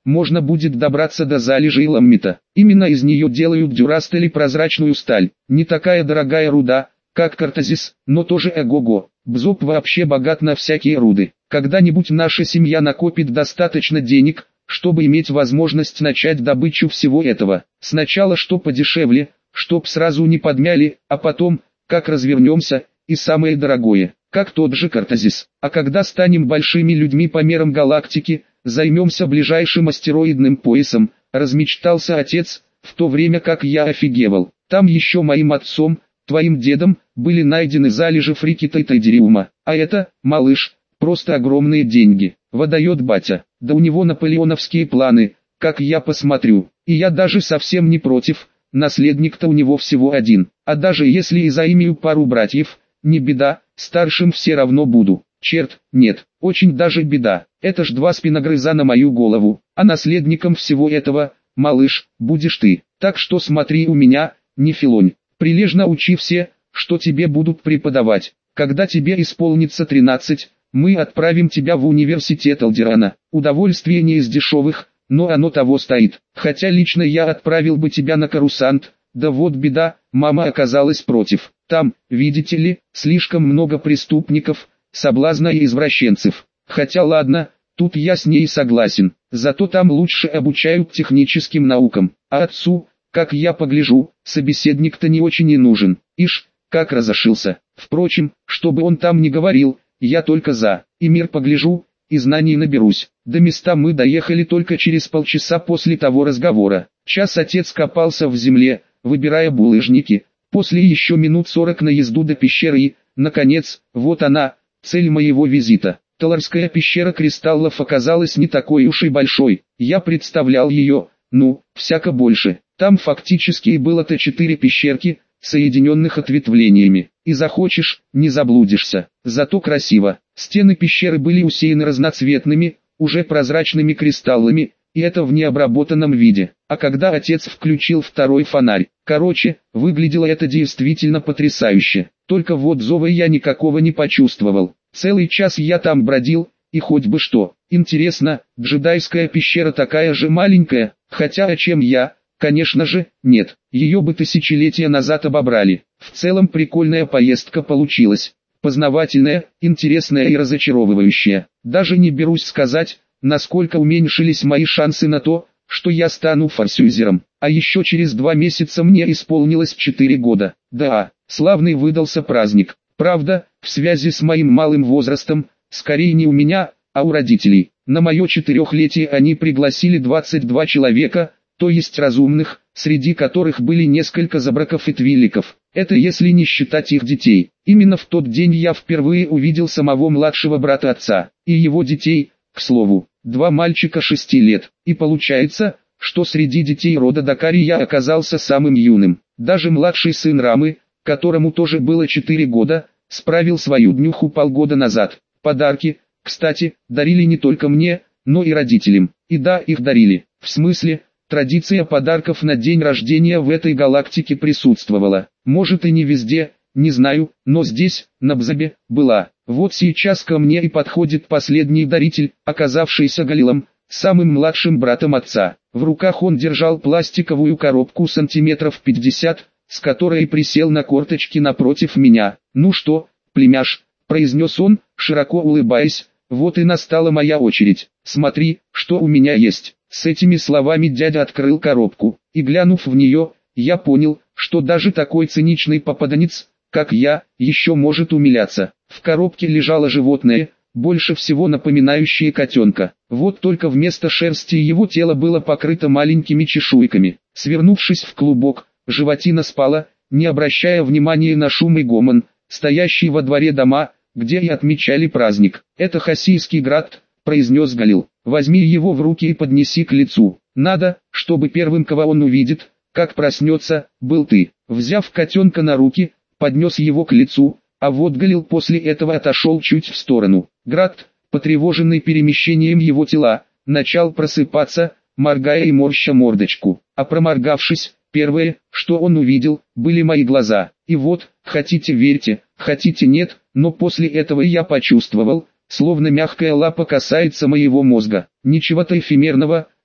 можно будет добраться до залежей ламмита. Именно из нее делают дюрастель и прозрачную сталь. Не такая дорогая руда, как картазис, но тоже ого-го. Бзоп вообще богат на всякие руды. Когда-нибудь наша семья накопит достаточно денег, чтобы иметь возможность начать добычу всего этого. Сначала что подешевле, чтоб сразу не подмяли, а потом, как развернемся, и самое дорогое, как тот же картазис. А когда станем большими людьми по мерам галактики, займемся ближайшим астероидным поясом, размечтался отец, в то время как я офигевал. Там еще моим отцом, твоим дедом, были найдены залежи фрикитоидериума. А это, малыш, просто огромные деньги. Выдает батя. Да у него наполеоновские планы, как я посмотрю. И я даже совсем не против, наследник-то у него всего один. А даже если и заимею пару братьев, не беда, старшим все равно буду. Черт, нет, очень даже беда. Это ж два спиногрыза на мою голову. А наследником всего этого, малыш, будешь ты. Так что смотри у меня, не филонь. Прилежно учи все, что тебе будут преподавать. Когда тебе исполнится 13, мы отправим тебя в университет Алдерана. Удовольствие не из дешевых, но оно того стоит. Хотя лично я отправил бы тебя на Корусант, да вот беда, мама оказалась против. Там, видите ли, слишком много преступников, соблазна и извращенцев. Хотя ладно, тут я с ней согласен. Зато там лучше обучают техническим наукам. А отцу, как я погляжу, собеседник-то не очень и нужен. Ишь, как разошился. Впрочем, что бы он там ни говорил, я только за. И мир погляжу, и знаний наберусь. До места мы доехали только через полчаса после того разговора. Час отец копался в земле, выбирая булыжники. После еще минут 40 на езду до пещеры и, наконец, вот она, цель моего визита. Таларская пещера кристаллов оказалась не такой уж и большой. Я представлял ее, всяко больше. Там фактически и было-то 4 пещерки, соединенных ответвлениями. И захочешь, не заблудишься. Зато красиво. Стены пещеры были усеяны разноцветными, уже прозрачными кристаллами, и это в необработанном виде. А когда отец включил второй фонарь, выглядело это действительно потрясающе. Только вот зова я никакого не почувствовал. Целый час я там бродил, и хоть бы что. Интересно, джедайская пещера такая же маленькая, хотя о чем я... Конечно же, нет, ее бы тысячелетия назад обобрали. В целом прикольная поездка получилась. Познавательная, интересная и разочаровывающая. Даже не берусь сказать, насколько уменьшились мои шансы на то, что я стану форсюзером. А еще через 2 месяца мне исполнилось 4 года. Да, славный выдался праздник. Правда, в связи с моим малым возрастом, скорее не у меня, а у родителей. На мое 4-летие они пригласили 22 человека, то есть разумных, среди которых были несколько забраков и твиликов. Это если не считать их детей. Именно в тот день я впервые увидел самого младшего брата отца, и его детей, к слову, 2 мальчика 6 лет. И получается, что среди детей рода Дакари я оказался самым юным. Даже младший сын Рамы, которому тоже было 4 года, справил свою днюху полгода назад. Подарки, кстати, дарили не только мне, но и родителям. И да, их дарили. В смысле... Традиция подарков на день рождения в этой галактике присутствовала. Может и не везде, не знаю, но здесь, на Бзобе, была. Вот сейчас ко мне и подходит последний даритель, оказавшийся Галилом, самым младшим братом отца. В руках он держал пластиковую коробку сантиметров 50, с которой присел на корточки напротив меня. «Ну что, племяш», — произнес он, широко улыбаясь, — «вот и настала моя очередь. Смотри, что у меня есть». С этими словами дядя открыл коробку, и глянув в нее, я понял, что даже такой циничный попаданец, как я, еще может умиляться. В коробке лежало животное, больше всего напоминающее котенка. Вот только вместо шерсти его тело было покрыто маленькими чешуйками. Свернувшись в клубок, животина спала, не обращая внимания на шум и гомон, стоящий во дворе дома, где и отмечали праздник. «Это Хасийский град», — произнес Галил. «Возьми его в руки и поднеси к лицу. Надо, чтобы первым, кого он увидит, как проснется, был ты». Взяв котенка на руки, поднес его к лицу, а вот Галил после этого отошел чуть в сторону. Град, потревоженный перемещением его тела, начал просыпаться, моргая и морща мордочку. А проморгавшись, первое, что он увидел, были мои глаза. И вот, хотите верьте, хотите нет, но после этого я почувствовал, словно мягкая лапа касается моего мозга. Ничего-то эфемерного,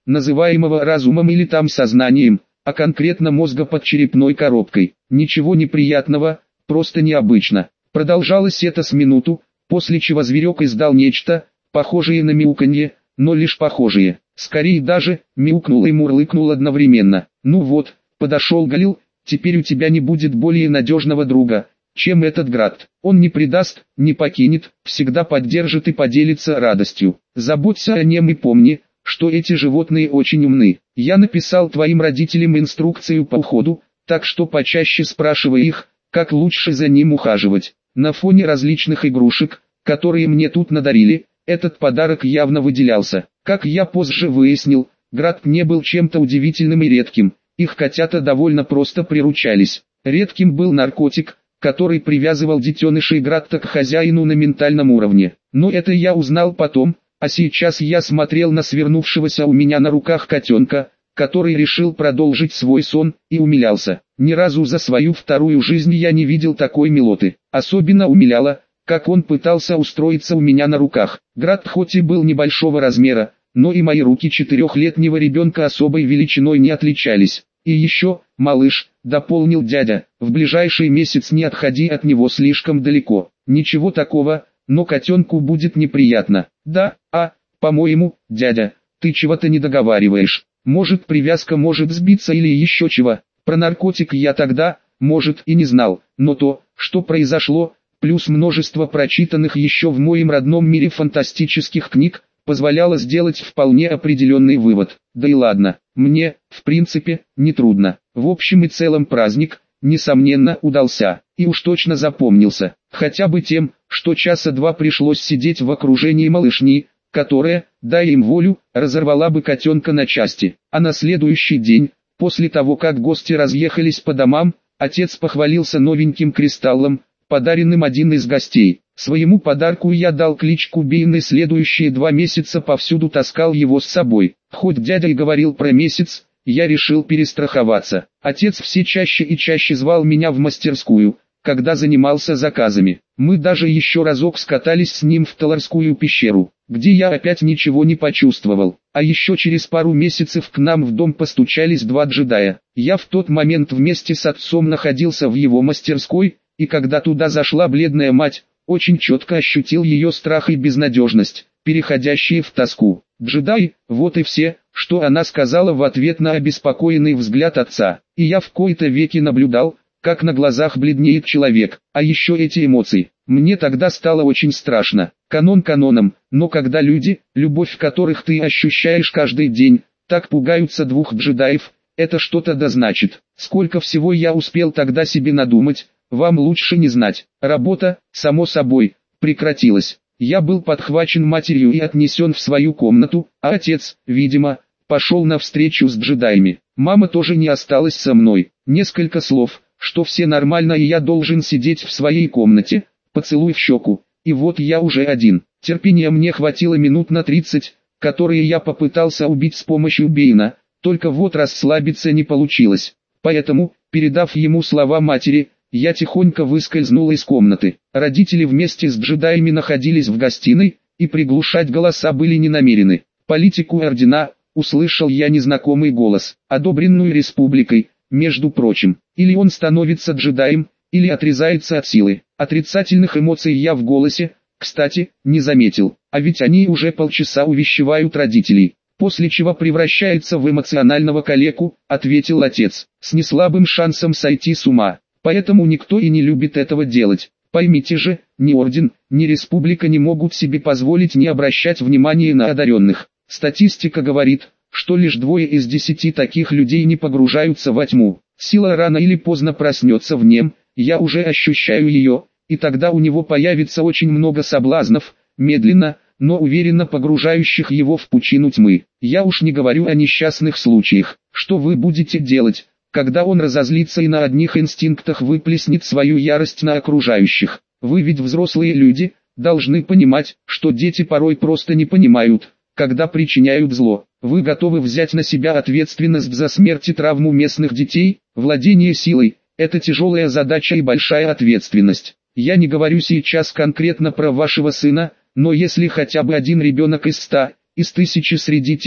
называемого разумом или там сознанием, а конкретно мозга под черепной коробкой. Ничего неприятного, просто необычно. Продолжалось это с минуту, после чего зверек издал нечто, похожее на мяуканье, но лишь похожее. Скорее даже, мяукнул и мурлыкнул одновременно. Ну вот, подошел Галил, теперь у тебя не будет более надежного друга, чем этот град. Он не предаст, не покинет, всегда поддержит и поделится радостью. Заботься о нем и помни, что эти животные очень умны. Я написал твоим родителям инструкцию по уходу, так что почаще спрашивай их, как лучше за ним ухаживать. На фоне различных игрушек, которые мне тут надарили, этот подарок явно выделялся. Как я позже выяснил, град не был чем-то удивительным и редким. Их котята довольно просто приручались. Редким был наркотик, который привязывал детенышей градта к хозяину на ментальном уровне. Но это я узнал потом, а сейчас я смотрел на свернувшегося у меня на руках котенка, который решил продолжить свой сон, и умилялся. Ни разу за свою вторую жизнь я не видел такой милоты. Особенно умиляло, как он пытался устроиться у меня на руках. Град хоть и был небольшого размера, но и мои руки 4-летнего ребенка особой величиной не отличались. И еще, малыш, дополнил дядя, в ближайший месяц не отходи от него слишком далеко. Ничего такого, но котенку будет неприятно. Да, по-моему, дядя, ты чего-то не договариваешь. Может, привязка может сбиться или еще чего. Про наркотик я тогда, может, и не знал, но то, что произошло, плюс множество прочитанных еще в моем родном мире фантастических книг, позволяло сделать вполне определенный вывод. Да и ладно, мне, в принципе, не трудно. В общем и целом праздник, несомненно, удался, и уж точно запомнился. Хотя бы тем, что часа два пришлось сидеть в окружении малышни, которая, дай им волю, разорвала бы котенка на части. А на следующий день, после того как гости разъехались по домам, отец похвалился новеньким кристаллом, подаренным один из гостей. Своему подарку я дал кличку Бейн и следующие 2 месяца повсюду таскал его с собой. Хоть дядя и говорил про месяц, я решил перестраховаться. Отец все чаще и чаще звал меня в мастерскую, когда занимался заказами. Мы даже еще разок скатались с ним в Таларскую пещеру, где я опять ничего не почувствовал. А еще через пару месяцев к нам в дом постучались 2 джедая. Я в тот момент вместе с отцом находился в его мастерской, и когда туда зашла бледная мать, очень четко ощутил ее страх и безнадежность, переходящие в тоску. «Джедай, вот и все», что она сказала в ответ на обеспокоенный взгляд отца. И я в кои-то веки наблюдал, как на глазах бледнеет человек. А еще эти эмоции. Мне тогда стало очень страшно. Канон каноном, но когда люди, любовь которых ты ощущаешь каждый день, так пугаются 2 джедаев, это что-то да значит. Сколько всего я успел тогда себе надумать, вам лучше не знать. Работа, само собой, прекратилась. Я был подхвачен матерью и отнесен в свою комнату, а отец, видимо, пошел на встречу с джедаями. Мама тоже не осталась со мной. Несколько слов, что все нормально и я должен сидеть в своей комнате, поцелуй в щеку, и вот я уже один. Терпения мне хватило минут на 30, которые я попытался убить с помощью Бейна, только вот расслабиться не получилось. Поэтому, передав ему слова матери, я тихонько выскользнул из комнаты. Родители вместе с джедаями находились в гостиной, и приглушать голоса были не намерены. «Политику ордена», услышал я незнакомый голос, одобренную республикой, между прочим. Или он становится джедаем, или отрезается от силы. Отрицательных эмоций я в голосе, кстати, не заметил. А ведь они уже полчаса увещевают родителей. «После чего превращается в эмоционального калеку», ответил отец, с неслабым шансом сойти с ума. Поэтому никто и не любит этого делать. Поймите же, ни орден, ни республика не могут себе позволить не обращать внимания на одаренных. Статистика говорит, что лишь 2 из 10 таких людей не погружаются во тьму. Сила рано или поздно проснется в нем, я уже ощущаю ее, и тогда у него появится очень много соблазнов, медленно, но уверенно погружающих его в пучину тьмы. Я уж не говорю о несчастных случаях. Что вы будете делать, когда он разозлится и на одних инстинктах выплеснет свою ярость на окружающих? Вы ведь взрослые люди, должны понимать, что дети порой просто не понимают, когда причиняют зло. Вы готовы взять на себя ответственность за смерть и травму местных детей? Владение силой – это тяжелая задача и большая ответственность. Я не говорю сейчас конкретно про вашего сына, но если хотя бы один ребенок из 100, из 1000 среди тех,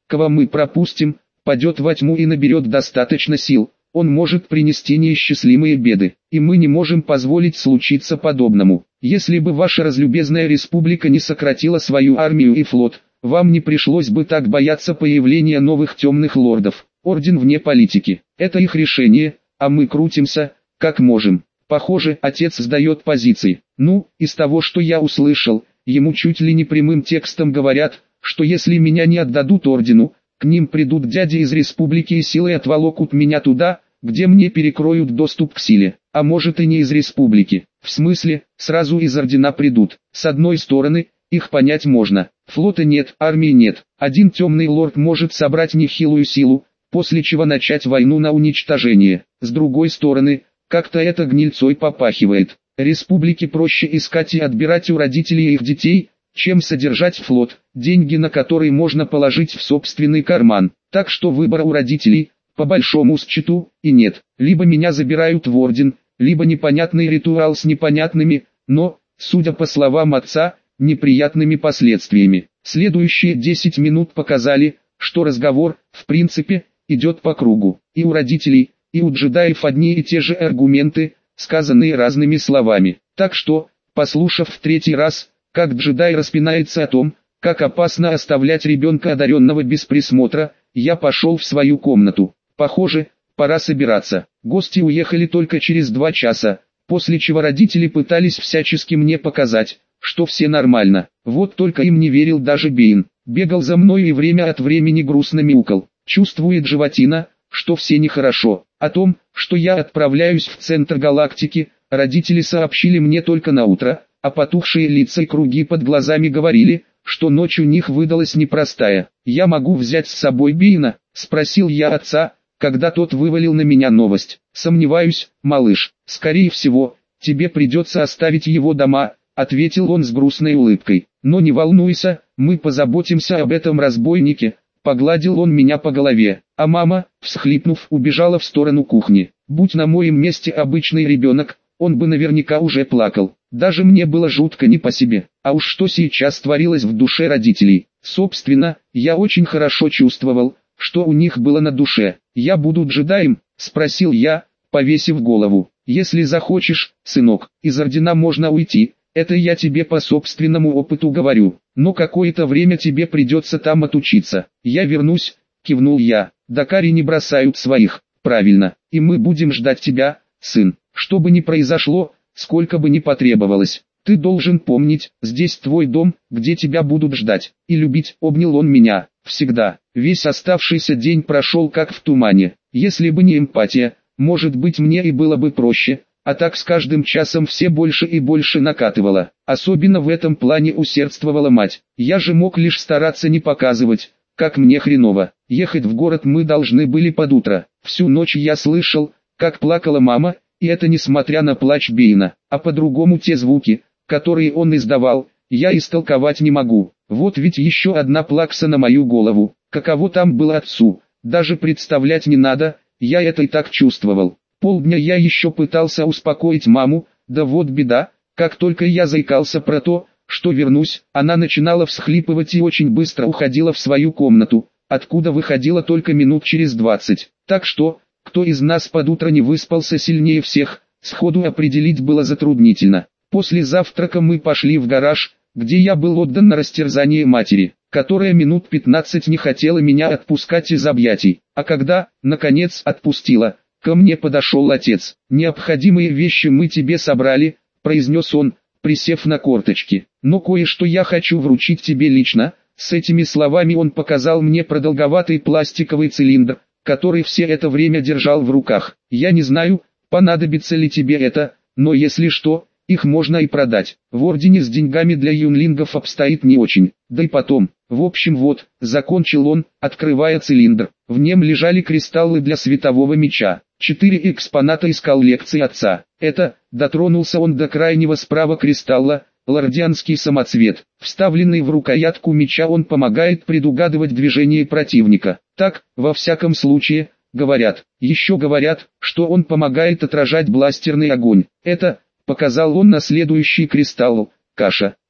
кого мы пропустим, падет во тьму и наберет достаточно сил, он может принести неисчислимые беды, и мы не можем позволить случиться подобному. Если бы ваша разлюбезная республика не сократила свою армию и флот, вам не пришлось бы так бояться появления новых темных лордов. Орден вне политики, это их решение, а мы крутимся, как можем. Похоже, отец сдает позиции. Ну, из того, что я услышал, ему чуть ли не прямым текстом говорят, что если меня не отдадут ордену, к ним придут дяди из республики и силой отволокут меня туда, где мне перекроют доступ к силе. А может и не из республики. В смысле, сразу из ордена придут. С одной стороны, их понять можно. Флота нет, армии нет. Один темный лорд может собрать нехилую силу, после чего начать войну на уничтожение. С другой стороны, как-то это гнильцой попахивает. Республике проще искать и отбирать у родителей их детей, чем содержать флот, деньги на которые можно положить в собственный карман. Так что выбора у родителей, по большому счету, и нет. Либо меня забирают в орден, либо непонятный ритуал с непонятными, но, судя по словам отца, неприятными последствиями. Следующие 10 минут показали, что разговор, в принципе, идет по кругу. И у родителей, и у джедаев одни и те же аргументы, сказанные разными словами. Так что, послушав в третий раз, как джедай распинается о том, как опасно оставлять ребенка одаренного без присмотра, я пошел в свою комнату. Похоже, пора собираться. Гости уехали только через 2 часа, после чего родители пытались всячески мне показать, что все нормально. Вот только им не верил даже Бейн. Бегал за мной и время от времени грустно мяукал. Чувствует животина, что все нехорошо. О том, что я отправляюсь в центр галактики, родители сообщили мне только на утро, а потухшие лица и круги под глазами говорили, что ночь у них выдалась непростая. «Я могу взять с собой Бейна?» – спросил я отца, когда тот вывалил на меня новость. «Сомневаюсь, малыш, скорее всего, тебе придется оставить его дома», – ответил он с грустной улыбкой. «Но не волнуйся, мы позаботимся об этом разбойнике», – погладил он меня по голове. А мама, всхлипнув, убежала в сторону кухни. Будь на моем месте обычный ребенок, он бы наверняка уже плакал. Даже мне было жутко не по себе. А уж что сейчас творилось в душе родителей. Собственно, я очень хорошо чувствовал, что у них было на душе. «Я буду джедаем?» – спросил я, повесив голову. «Если захочешь, сынок, из ордена можно уйти, это я тебе по собственному опыту говорю. Но какое-то время тебе придется там отучиться». «Я вернусь», – кивнул я. «Дакари не бросают своих, правильно, и мы будем ждать тебя, сын. Что бы ни произошло, сколько бы ни потребовалось, ты должен помнить, здесь твой дом, где тебя будут ждать и любить». Обнял он меня, всегда. Весь оставшийся день прошел как в тумане. Если бы не эмпатия, может быть мне и было бы проще, а так с каждым часом все больше и больше накатывало. Особенно в этом плане усердствовала мать. Я же мог лишь стараться не показывать, как мне хреново. Ехать в город мы должны были под утро. Всю ночь я слышал, как плакала мама, и это несмотря на плач Бейна, а по-другому те звуки, которые он издавал, я истолковать не могу. Вот ведь еще одна плакса на мою голову. Каково там было отцу, даже представлять не надо, я это и так чувствовал. Полдня я еще пытался успокоить маму, да вот беда, как только я заикался про то, что вернусь, она начинала всхлипывать и очень быстро уходила в свою комнату, откуда выходила только минут через 20. Так что, кто из нас под утро не выспался сильнее всех, сходу определить было затруднительно. После завтрака мы пошли в гараж, где я был отдан на растерзание матери, которая минут 15 не хотела меня отпускать из объятий, а когда, наконец, отпустила, ко мне подошел отец. «Необходимые вещи мы тебе собрали», – произнес он, присев на корточки. «Но кое-что я хочу вручить тебе лично». С этими словами он показал мне продолговатый пластиковый цилиндр, который все это время держал в руках. «Я не знаю, понадобится ли тебе это, но если что, их можно и продать. В ордене с деньгами для юнлингов обстоит не очень, да и потом. В общем вот», — закончил он, открывая цилиндр. В нем лежали кристаллы для светового меча. 4 экспоната из коллекции отца. Это, дотронулся он до крайнего справа кристалла, лордианский самоцвет. Вставленный в рукоятку меча он помогает предугадывать движение противника. Так, во всяком случае, говорят. Еще говорят, что он помогает отражать бластерный огонь. Это, показал он на следующий кристалл, каша.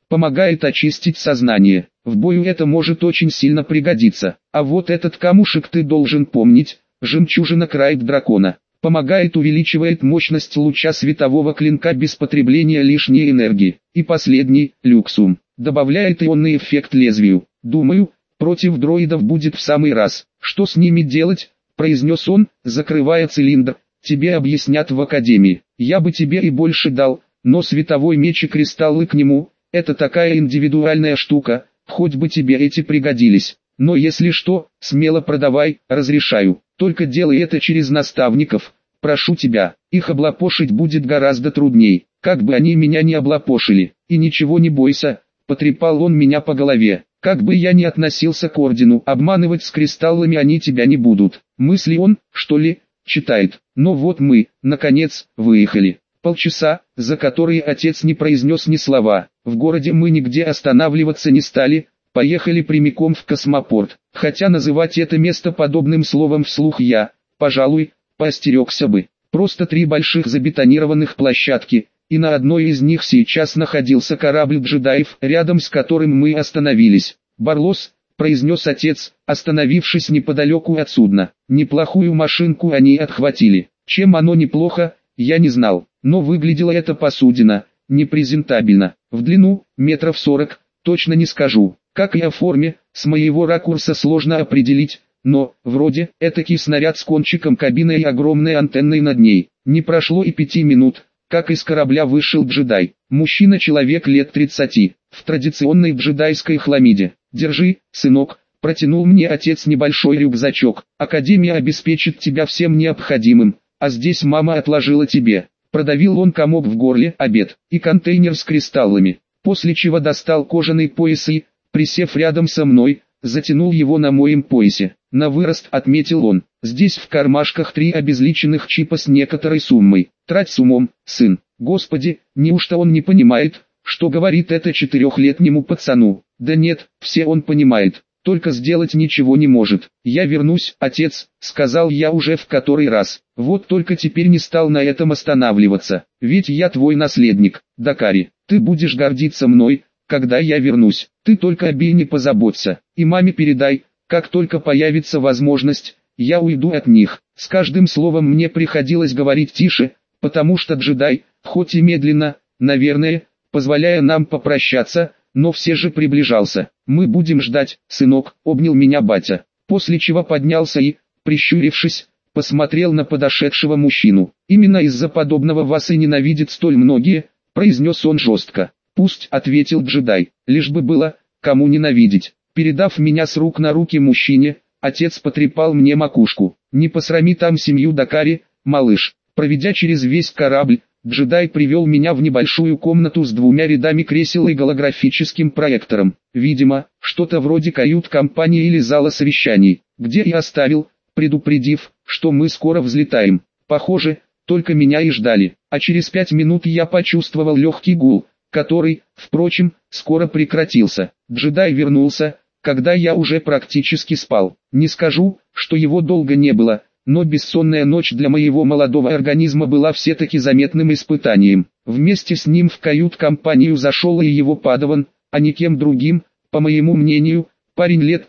Помогает очистить сознание. В бою это может очень сильно пригодиться. А вот этот камушек ты должен помнить, жемчужина Крайт дракона. Помогает, увеличивает мощность луча светового клинка без потребления лишней энергии. И последний, люксум, добавляет ионный эффект лезвию. Думаю, против дроидов будет в самый раз. Что с ними делать? Произнес он, закрывая цилиндр. Тебе объяснят в академии. Я бы тебе и больше дал, но световой меч и кристаллы к нему — это такая индивидуальная штука, хоть бы тебе эти пригодились. Но если что, смело продавай, разрешаю. Только делай это через наставников, прошу тебя. Их облапошить будет гораздо трудней, как бы они меня не облапошили. И ничего не бойся, потрепал он меня по голове. Как бы я ни относился к ордену, обманывать с кристаллами они тебя не будут. Мысли он, что ли, читает. Но вот мы, наконец, выехали. Полчаса, за которые отец не произнес ни слова. В городе мы нигде останавливаться не стали, поехали прямиком в космопорт. Хотя называть это место подобным словом вслух я, пожалуй, поостерегся бы. Просто 3 больших забетонированных площадки, и на одной из них сейчас находился корабль джедаев, рядом с которым мы остановились. «Барлос», — произнес отец, остановившись неподалеку от судна. Неплохую машинку они отхватили. Чем оно неплохо, я не знал, но выглядело это посудина, непрезентабельно. В длину, метров 40, точно не скажу. Как и о форме, с моего ракурса сложно определить, но, вроде, этакий снаряд с кончиком кабины и огромной антенной над ней. Не прошло и 5 минут, как из корабля вышел джедай. Мужчина, человек лет 30, в традиционной джедайской хламиде. «Держи, сынок», — протянул мне отец небольшой рюкзачок. «Академия обеспечит тебя всем необходимым, а здесь мама отложила тебе». Продавил он комок в горле, обед, и контейнер с кристаллами, после чего достал кожаный пояс и, присев рядом со мной, затянул его на моем поясе. На вырост, отметил он, здесь в кармашках 3 обезличенных чипа с некоторой суммой. Трать с умом, сын. Господи, неужто он не понимает, что говорит это 4-летнему пацану? Да нет, все он понимает, только сделать ничего не может. «Я вернусь, отец», — сказал я уже в который раз. Вот только теперь не стал на этом останавливаться. «Ведь я твой наследник, Дакари. Ты будешь гордиться мной, когда я вернусь. Ты только о Бейне позаботься, и маме передай, как только появится возможность, я уйду от них». С каждым словом мне приходилось говорить тише, потому что джедай, хоть и медленно, наверное, позволяя нам попрощаться, но все же приближался. «Мы будем ждать, сынок», — обнял меня батя, после чего поднялся и, прищурившись, посмотрел на подошедшего мужчину. «Именно из-за подобного вас и ненавидят столь многие», — произнес он жестко. «Пусть», — ответил джедай, — «лишь бы было, кому ненавидеть». Передав меня с рук на руки мужчине, отец потрепал мне макушку. «Не посрами там семью Дакари, малыш». Проведя через весь корабль, джедай привел меня в небольшую комнату с 2 рядами кресел и голографическим проектором. Видимо, что-то вроде кают-компании или зала совещаний, где я оставил, предупредив, что мы скоро взлетаем. Похоже, только меня и ждали. А через 5 минут я почувствовал легкий гул, который, впрочем, скоро прекратился. Джедай вернулся, когда я уже практически спал. Не скажу, что его долго не было, но бессонная ночь для моего молодого организма была все-таки заметным испытанием. Вместе с ним в кают-компанию зашел и его падаван, а никем другим, по моему мнению, парень лет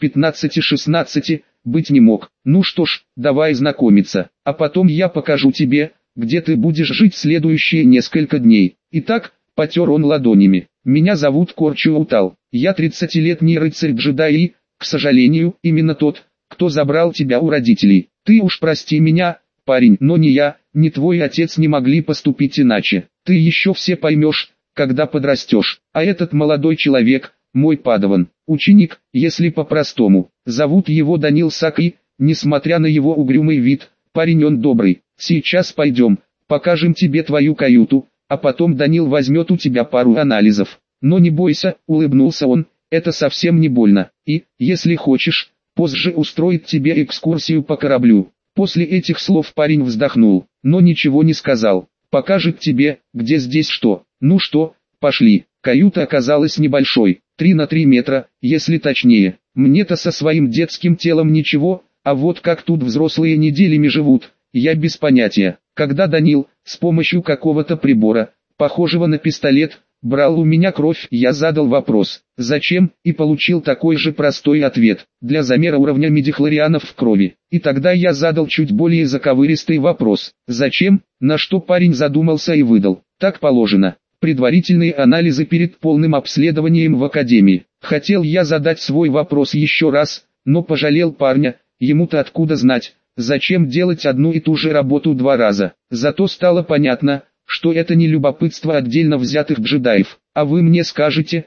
15-16, быть не мог. «Ну что ж, давай знакомиться, а потом я покажу тебе, где ты будешь жить следующие несколько дней». Итак, потер он ладонями. «Меня зовут Корчу Утал, я 30-летний рыцарь-джедай и, к сожалению, именно тот, кто забрал тебя у родителей. Ты уж прости меня, парень, но ни я, ни твой отец не могли поступить иначе. Ты еще все поймешь, когда подрастешь. А этот молодой человек, мой падаван, ученик, если по-простому. Зовут его Данил Сак и, несмотря на его угрюмый вид, парень он добрый. Сейчас пойдем, покажем тебе твою каюту, а потом Данил возьмет у тебя пару анализов. Но не бойся», — улыбнулся он, — «это совсем не больно. И, если хочешь, позже устроит тебе экскурсию по кораблю». После этих слов парень вздохнул, но ничего не сказал. «Покажет тебе, где здесь что». Ну что, пошли. Каюта оказалась небольшой, 3 на 3 метра, если точнее. Мне-то со своим детским телом ничего, а вот как тут взрослые неделями живут, я без понятия. Когда Данил, с помощью какого-то прибора, похожего на пистолет, брал у меня кровь. Я задал вопрос, зачем, и получил такой же простой ответ, для замера уровня мидихлорианов в крови. И тогда я задал чуть более заковыристый вопрос, зачем, на что парень задумался и выдал, так положено. Предварительные анализы перед полным обследованием в академии. Хотел я задать свой вопрос еще раз, но пожалел парня, ему-то откуда знать, зачем делать одну и ту же работу два раза. Зато стало понятно, что это не любопытство отдельно взятых джедаев. А вы мне скажете,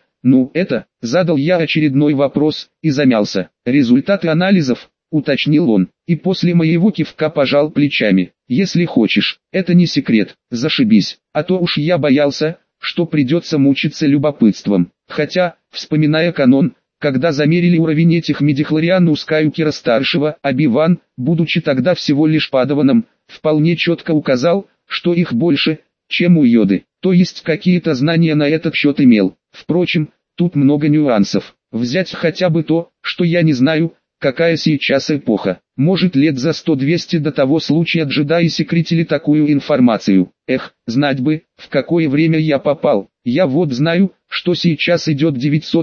задал я очередной вопрос и замялся. Результаты анализов, уточнил он, и после моего кивка пожал плечами. Если хочешь, это не секрет, зашибись, а то уж я боялся, что придется мучиться любопытством. Хотя, вспоминая канон, когда замерили уровень этих мидихлориан у Скайуокера-старшего, Оби-Ван, будучи тогда всего лишь падаваном, вполне четко указал, что их больше, чем у Йоды, то есть какие-то знания на этот счет имел. Впрочем, тут много нюансов. Взять хотя бы то, что я не знаю, какая сейчас эпоха. Может, лет за 100-200 до того случая джедаи секретили такую информацию. Эх, знать бы, в какое время я попал. Я вот знаю, что сейчас идет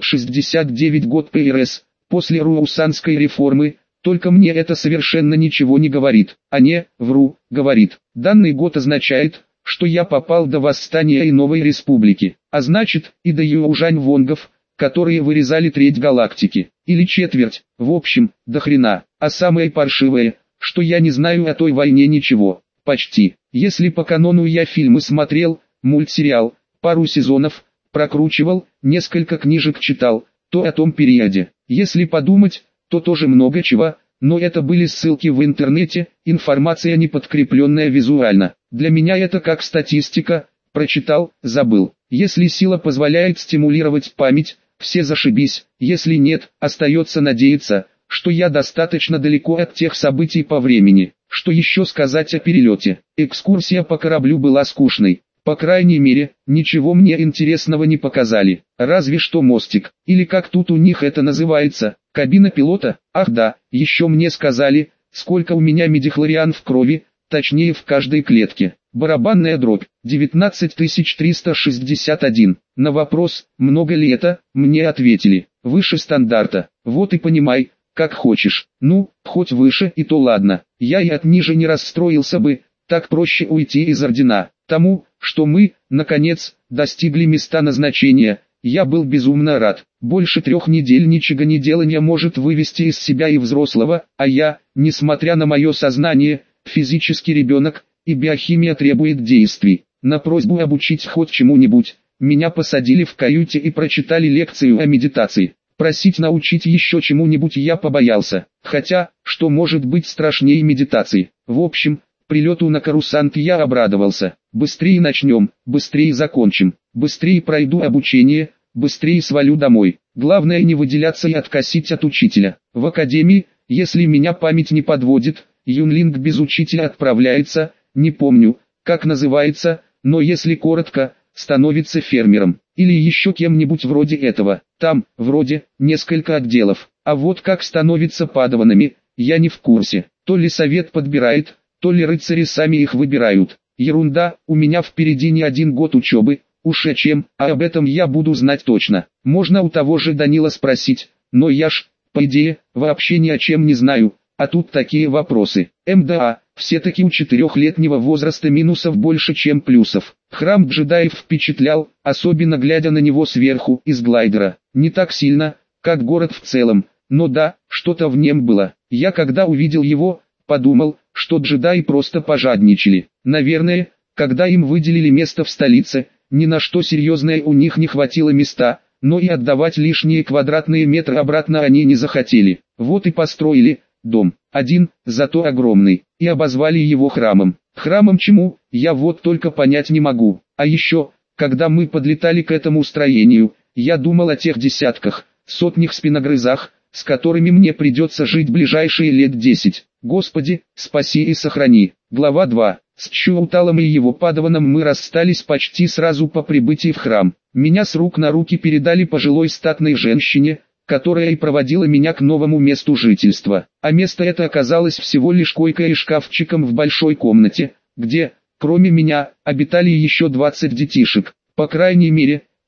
969 год ПРС, после Руаусанской реформы, только мне это совершенно ничего не говорит. А не, вру, говорит. Данный год означает, что я попал до восстания и новой республики, а значит, и до южань-вонгов, которые вырезали треть галактики, или четверть, в общем, до хрена. А самое паршивое, что я не знаю о той войне ничего, почти. Если по канону я фильмы смотрел, мультсериал, пару сезонов, прокручивал, несколько книжек читал, то о том периоде. Если подумать, то тоже много чего, но это были ссылки в интернете, информация не подкрепленная визуально. Для меня это как статистика, прочитал, забыл. Если сила позволяет стимулировать память, все зашибись, если нет, остается надеяться, что я достаточно далеко от тех событий по времени. Что еще сказать о перелете? Экскурсия по кораблю была скучной. По крайней мере, ничего мне интересного не показали, разве что мостик, или как тут у них это называется, кабина пилота. Ах да, еще мне сказали, сколько у меня мидихлориан в крови, точнее в каждой клетке. Барабанная дробь, 19361. На вопрос, много ли это, мне ответили, выше стандарта. Вот и понимай, как хочешь. Хоть выше и то ладно, я и от ниже не расстроился бы, так проще уйти из ордена. Тому, что мы, наконец, достигли места назначения, я был безумно рад. Больше 3 недель ничего не делания может вывести из себя и взрослого, а я, несмотря на мое сознание, физический ребенок, и биохимия требует действий. На просьбу обучить хоть чему-нибудь, меня посадили в каюте и прочитали лекцию о медитации. Просить научить еще чему-нибудь я побоялся, хотя, что может быть страшнее медитации. В общем, прилету на Корусант я обрадовался. Быстрее начнем, быстрее закончим, быстрее пройду обучение, быстрее свалю домой. Главное не выделяться и откосить от учителя. В академии, если меня память не подводит, Юнлинг без учителя отправляется, не помню, как называется, но если коротко, становится фермером, или еще кем-нибудь вроде этого. Там, вроде, несколько отделов, а вот как становятся падаванами, я не в курсе. То ли совет подбирает, то ли рыцари сами их выбирают. Ерунда, у меня впереди не 1 год учебы, уж о чем, а об этом я буду знать точно. Можно у того же Данила спросить, но я ж, по идее, вообще ни о чем не знаю, а тут такие вопросы. МДА, все-таки у 4-летнего возраста минусов больше, чем плюсов. Храм джедаев впечатлял, особенно глядя на него сверху, из глайдера. Не так сильно, как город в целом, но да, что-то в нем было. Я когда увидел его, подумал, что джедаи просто пожадничали. Наверное, когда им выделили место в столице, ни на что серьезное у них не хватило места, но и отдавать лишние квадратные метры обратно они не захотели. Вот и построили дом, один, зато огромный, и обозвали его храмом. Храмом чему, я вот только понять не могу. А еще, когда мы подлетали к этому строению, я думал о тех десятках, сотнях спиногрызах, с которыми мне придется жить ближайшие лет 10. Господи, спаси и сохрани. Глава 2. С Чуауталом и его падаваном мы расстались почти сразу по прибытии в храм. Меня с рук на руки передали пожилой статной женщине, которая и проводила меня к новому месту жительства. А место это оказалось всего лишь койкой и шкафчиком в большой комнате, где, кроме меня, обитали еще 20 детишек. По крайней мере,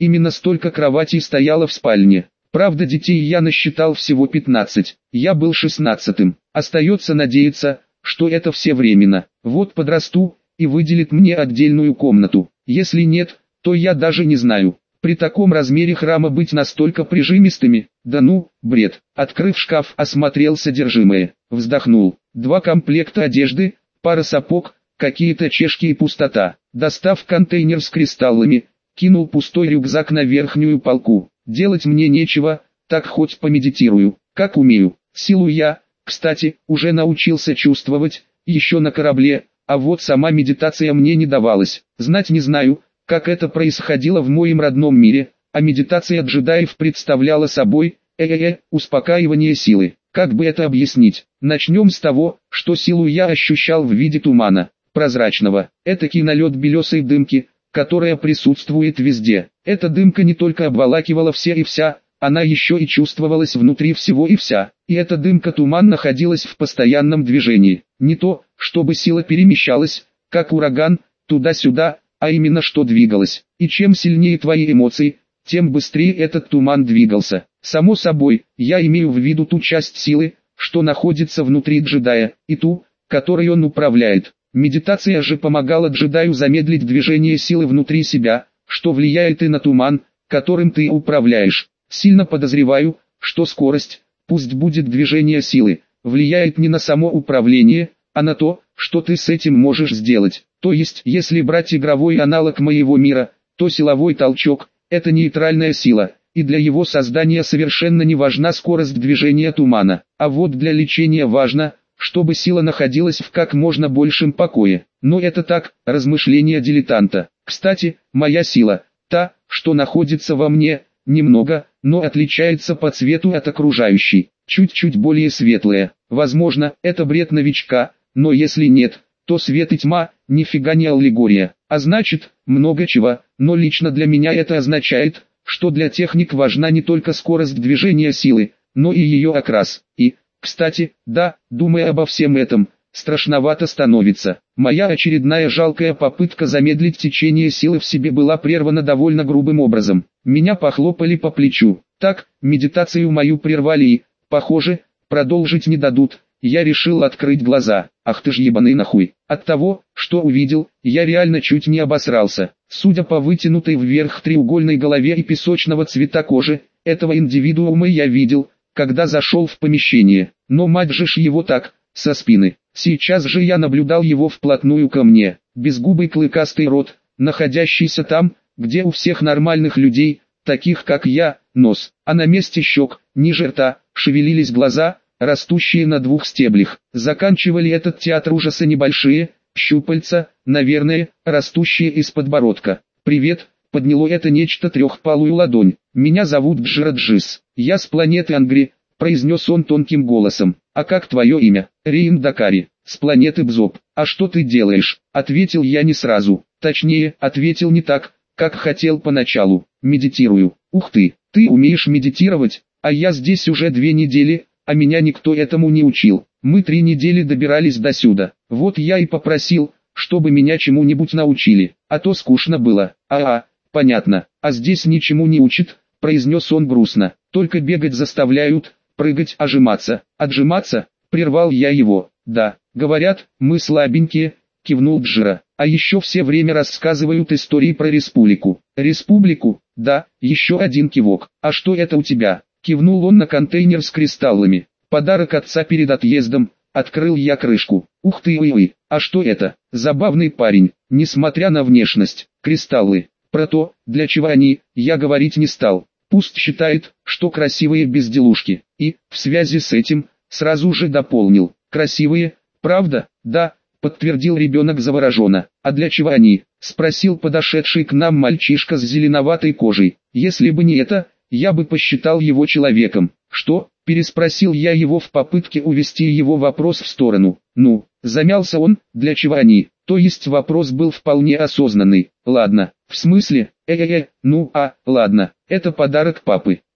Именно столько кроватей стояло в спальне. Правда, детей я насчитал всего 15, я был 16-м. Остается надеяться, что это все временно. Вот подрасту, и выделит мне отдельную комнату. Если нет, то я даже не знаю. При таком размере храма быть настолько прижимистыми, да ну, бред. Открыв шкаф, осмотрел содержимое, вздохнул. 2 комплекта одежды, пара сапог, какие-то чешки и пустота. Достав контейнер с кристаллами, кинул пустой рюкзак на верхнюю полку. Делать мне нечего, так хоть помедитирую, как умею. Силу я, кстати, уже научился чувствовать, еще на корабле, а вот сама медитация мне не давалась. Знать не знаю, как это происходило в моем родном мире, а медитация джедаев представляла собой, успокаивание силы. Как бы это объяснить? Начнем с того, что силу я ощущал в виде тумана, прозрачного. Этакий налет белесой дымки, которая присутствует везде. Эта дымка не только обволакивала все и вся, она еще и чувствовалась внутри всего и вся. И эта дымка-туман находилась в постоянном движении. Не то, чтобы сила перемещалась, как ураган, туда-сюда, а именно что двигалась. И чем сильнее твои эмоции, тем быстрее этот туман двигался. Само собой, я имею в виду ту часть силы, что находится внутри джедая, и ту, которой он управляет. Медитация же помогала джедаю замедлить движение силы внутри себя, что влияет и на туман, которым ты управляешь. Сильно подозреваю, что скорость, пусть будет движение силы, влияет не на само управление, а на то, что ты с этим можешь сделать. То есть, если брать игровой аналог моего мира, то силовой толчок – это нейтральная сила, и для его создания совершенно не важна скорость движения тумана. А вот для лечения важно, чтобы сила находилась в как можно большем покое. Но это так, размышления дилетанта. Кстати, моя сила, та, что находится во мне, немного, но отличается по цвету от окружающей, чуть-чуть более светлая. Возможно, это бред новичка, но если нет, то свет и тьма, нифига не аллегория. А значит, много чего, но лично для меня это означает, что для техник важна не только скорость движения силы, но и ее окрас. И, кстати, да, думая обо всем этом, страшновато становится. Моя очередная жалкая попытка замедлить течение силы в себе была прервана довольно грубым образом. Меня похлопали по плечу. Так, медитацию мою прервали и, похоже, продолжить не дадут. Я решил открыть глаза. Ах ты ж ебаный нахуй. От того, что увидел, я реально чуть не обосрался. Судя по вытянутой вверх треугольной голове и песочного цвета кожи, этого индивидуума я видел, когда зашел в помещение. Но мать же ж его так, со спины. Сейчас же я наблюдал его вплотную ко мне. Безгубый клыкастый рот, находящийся там, где у всех нормальных людей, таких как я, нос. А на месте щек, ниже рта, шевелились глаза, растущие на 2 стеблях. Заканчивали этот театр ужаса небольшие щупальца, наверное, растущие из подбородка. «Привет», подняло это нечто трехпалую ладонь. «Меня зовут Джираджис. Я с планеты Ангри», произнес он тонким голосом. «А как твое имя?» «Риин Дакари, с планеты Бзоп». «А что ты делаешь?» Ответил я не сразу. Точнее, ответил не так, как хотел поначалу. «Медитирую». «Ух ты умеешь медитировать? А я здесь уже 2 недели, а меня никто этому не учил. Мы 3 недели добирались до сюда. Вот я и попросил, чтобы меня чему-нибудь научили, а то скучно было». Понятно. А здесь ничему не учат», произнес он грустно. «Только бегать заставляют, прыгать, отжиматься». «Отжиматься?» Прервал я его. «Да, говорят, мы слабенькие», кивнул Джира. «А еще все время рассказывают истории про республику». «Республику?» «Да», еще один кивок. «А что это у тебя?» Кивнул он на контейнер с кристаллами. «Подарок отца перед отъездом». Открыл я крышку. «Ух ты, ой, а что это?» Забавный парень, несмотря на внешность. «Кристаллы». Про то, для чего они, я говорить не стал. Пусть считает, что красивые безделушки. И, в связи с этим, сразу же дополнил. «Красивые, правда?» «Да», подтвердил ребенок завороженно. «А для чего они?» Спросил подошедший к нам мальчишка с зеленоватой кожей. «Если бы не это, я бы посчитал его человеком». «Что?» Переспросил я его в попытке увести его вопрос в сторону. «Ну», замялся он, «для чего они?» То есть вопрос был вполне осознанный. «Ладно, в смысле, ладно, это подарок папы».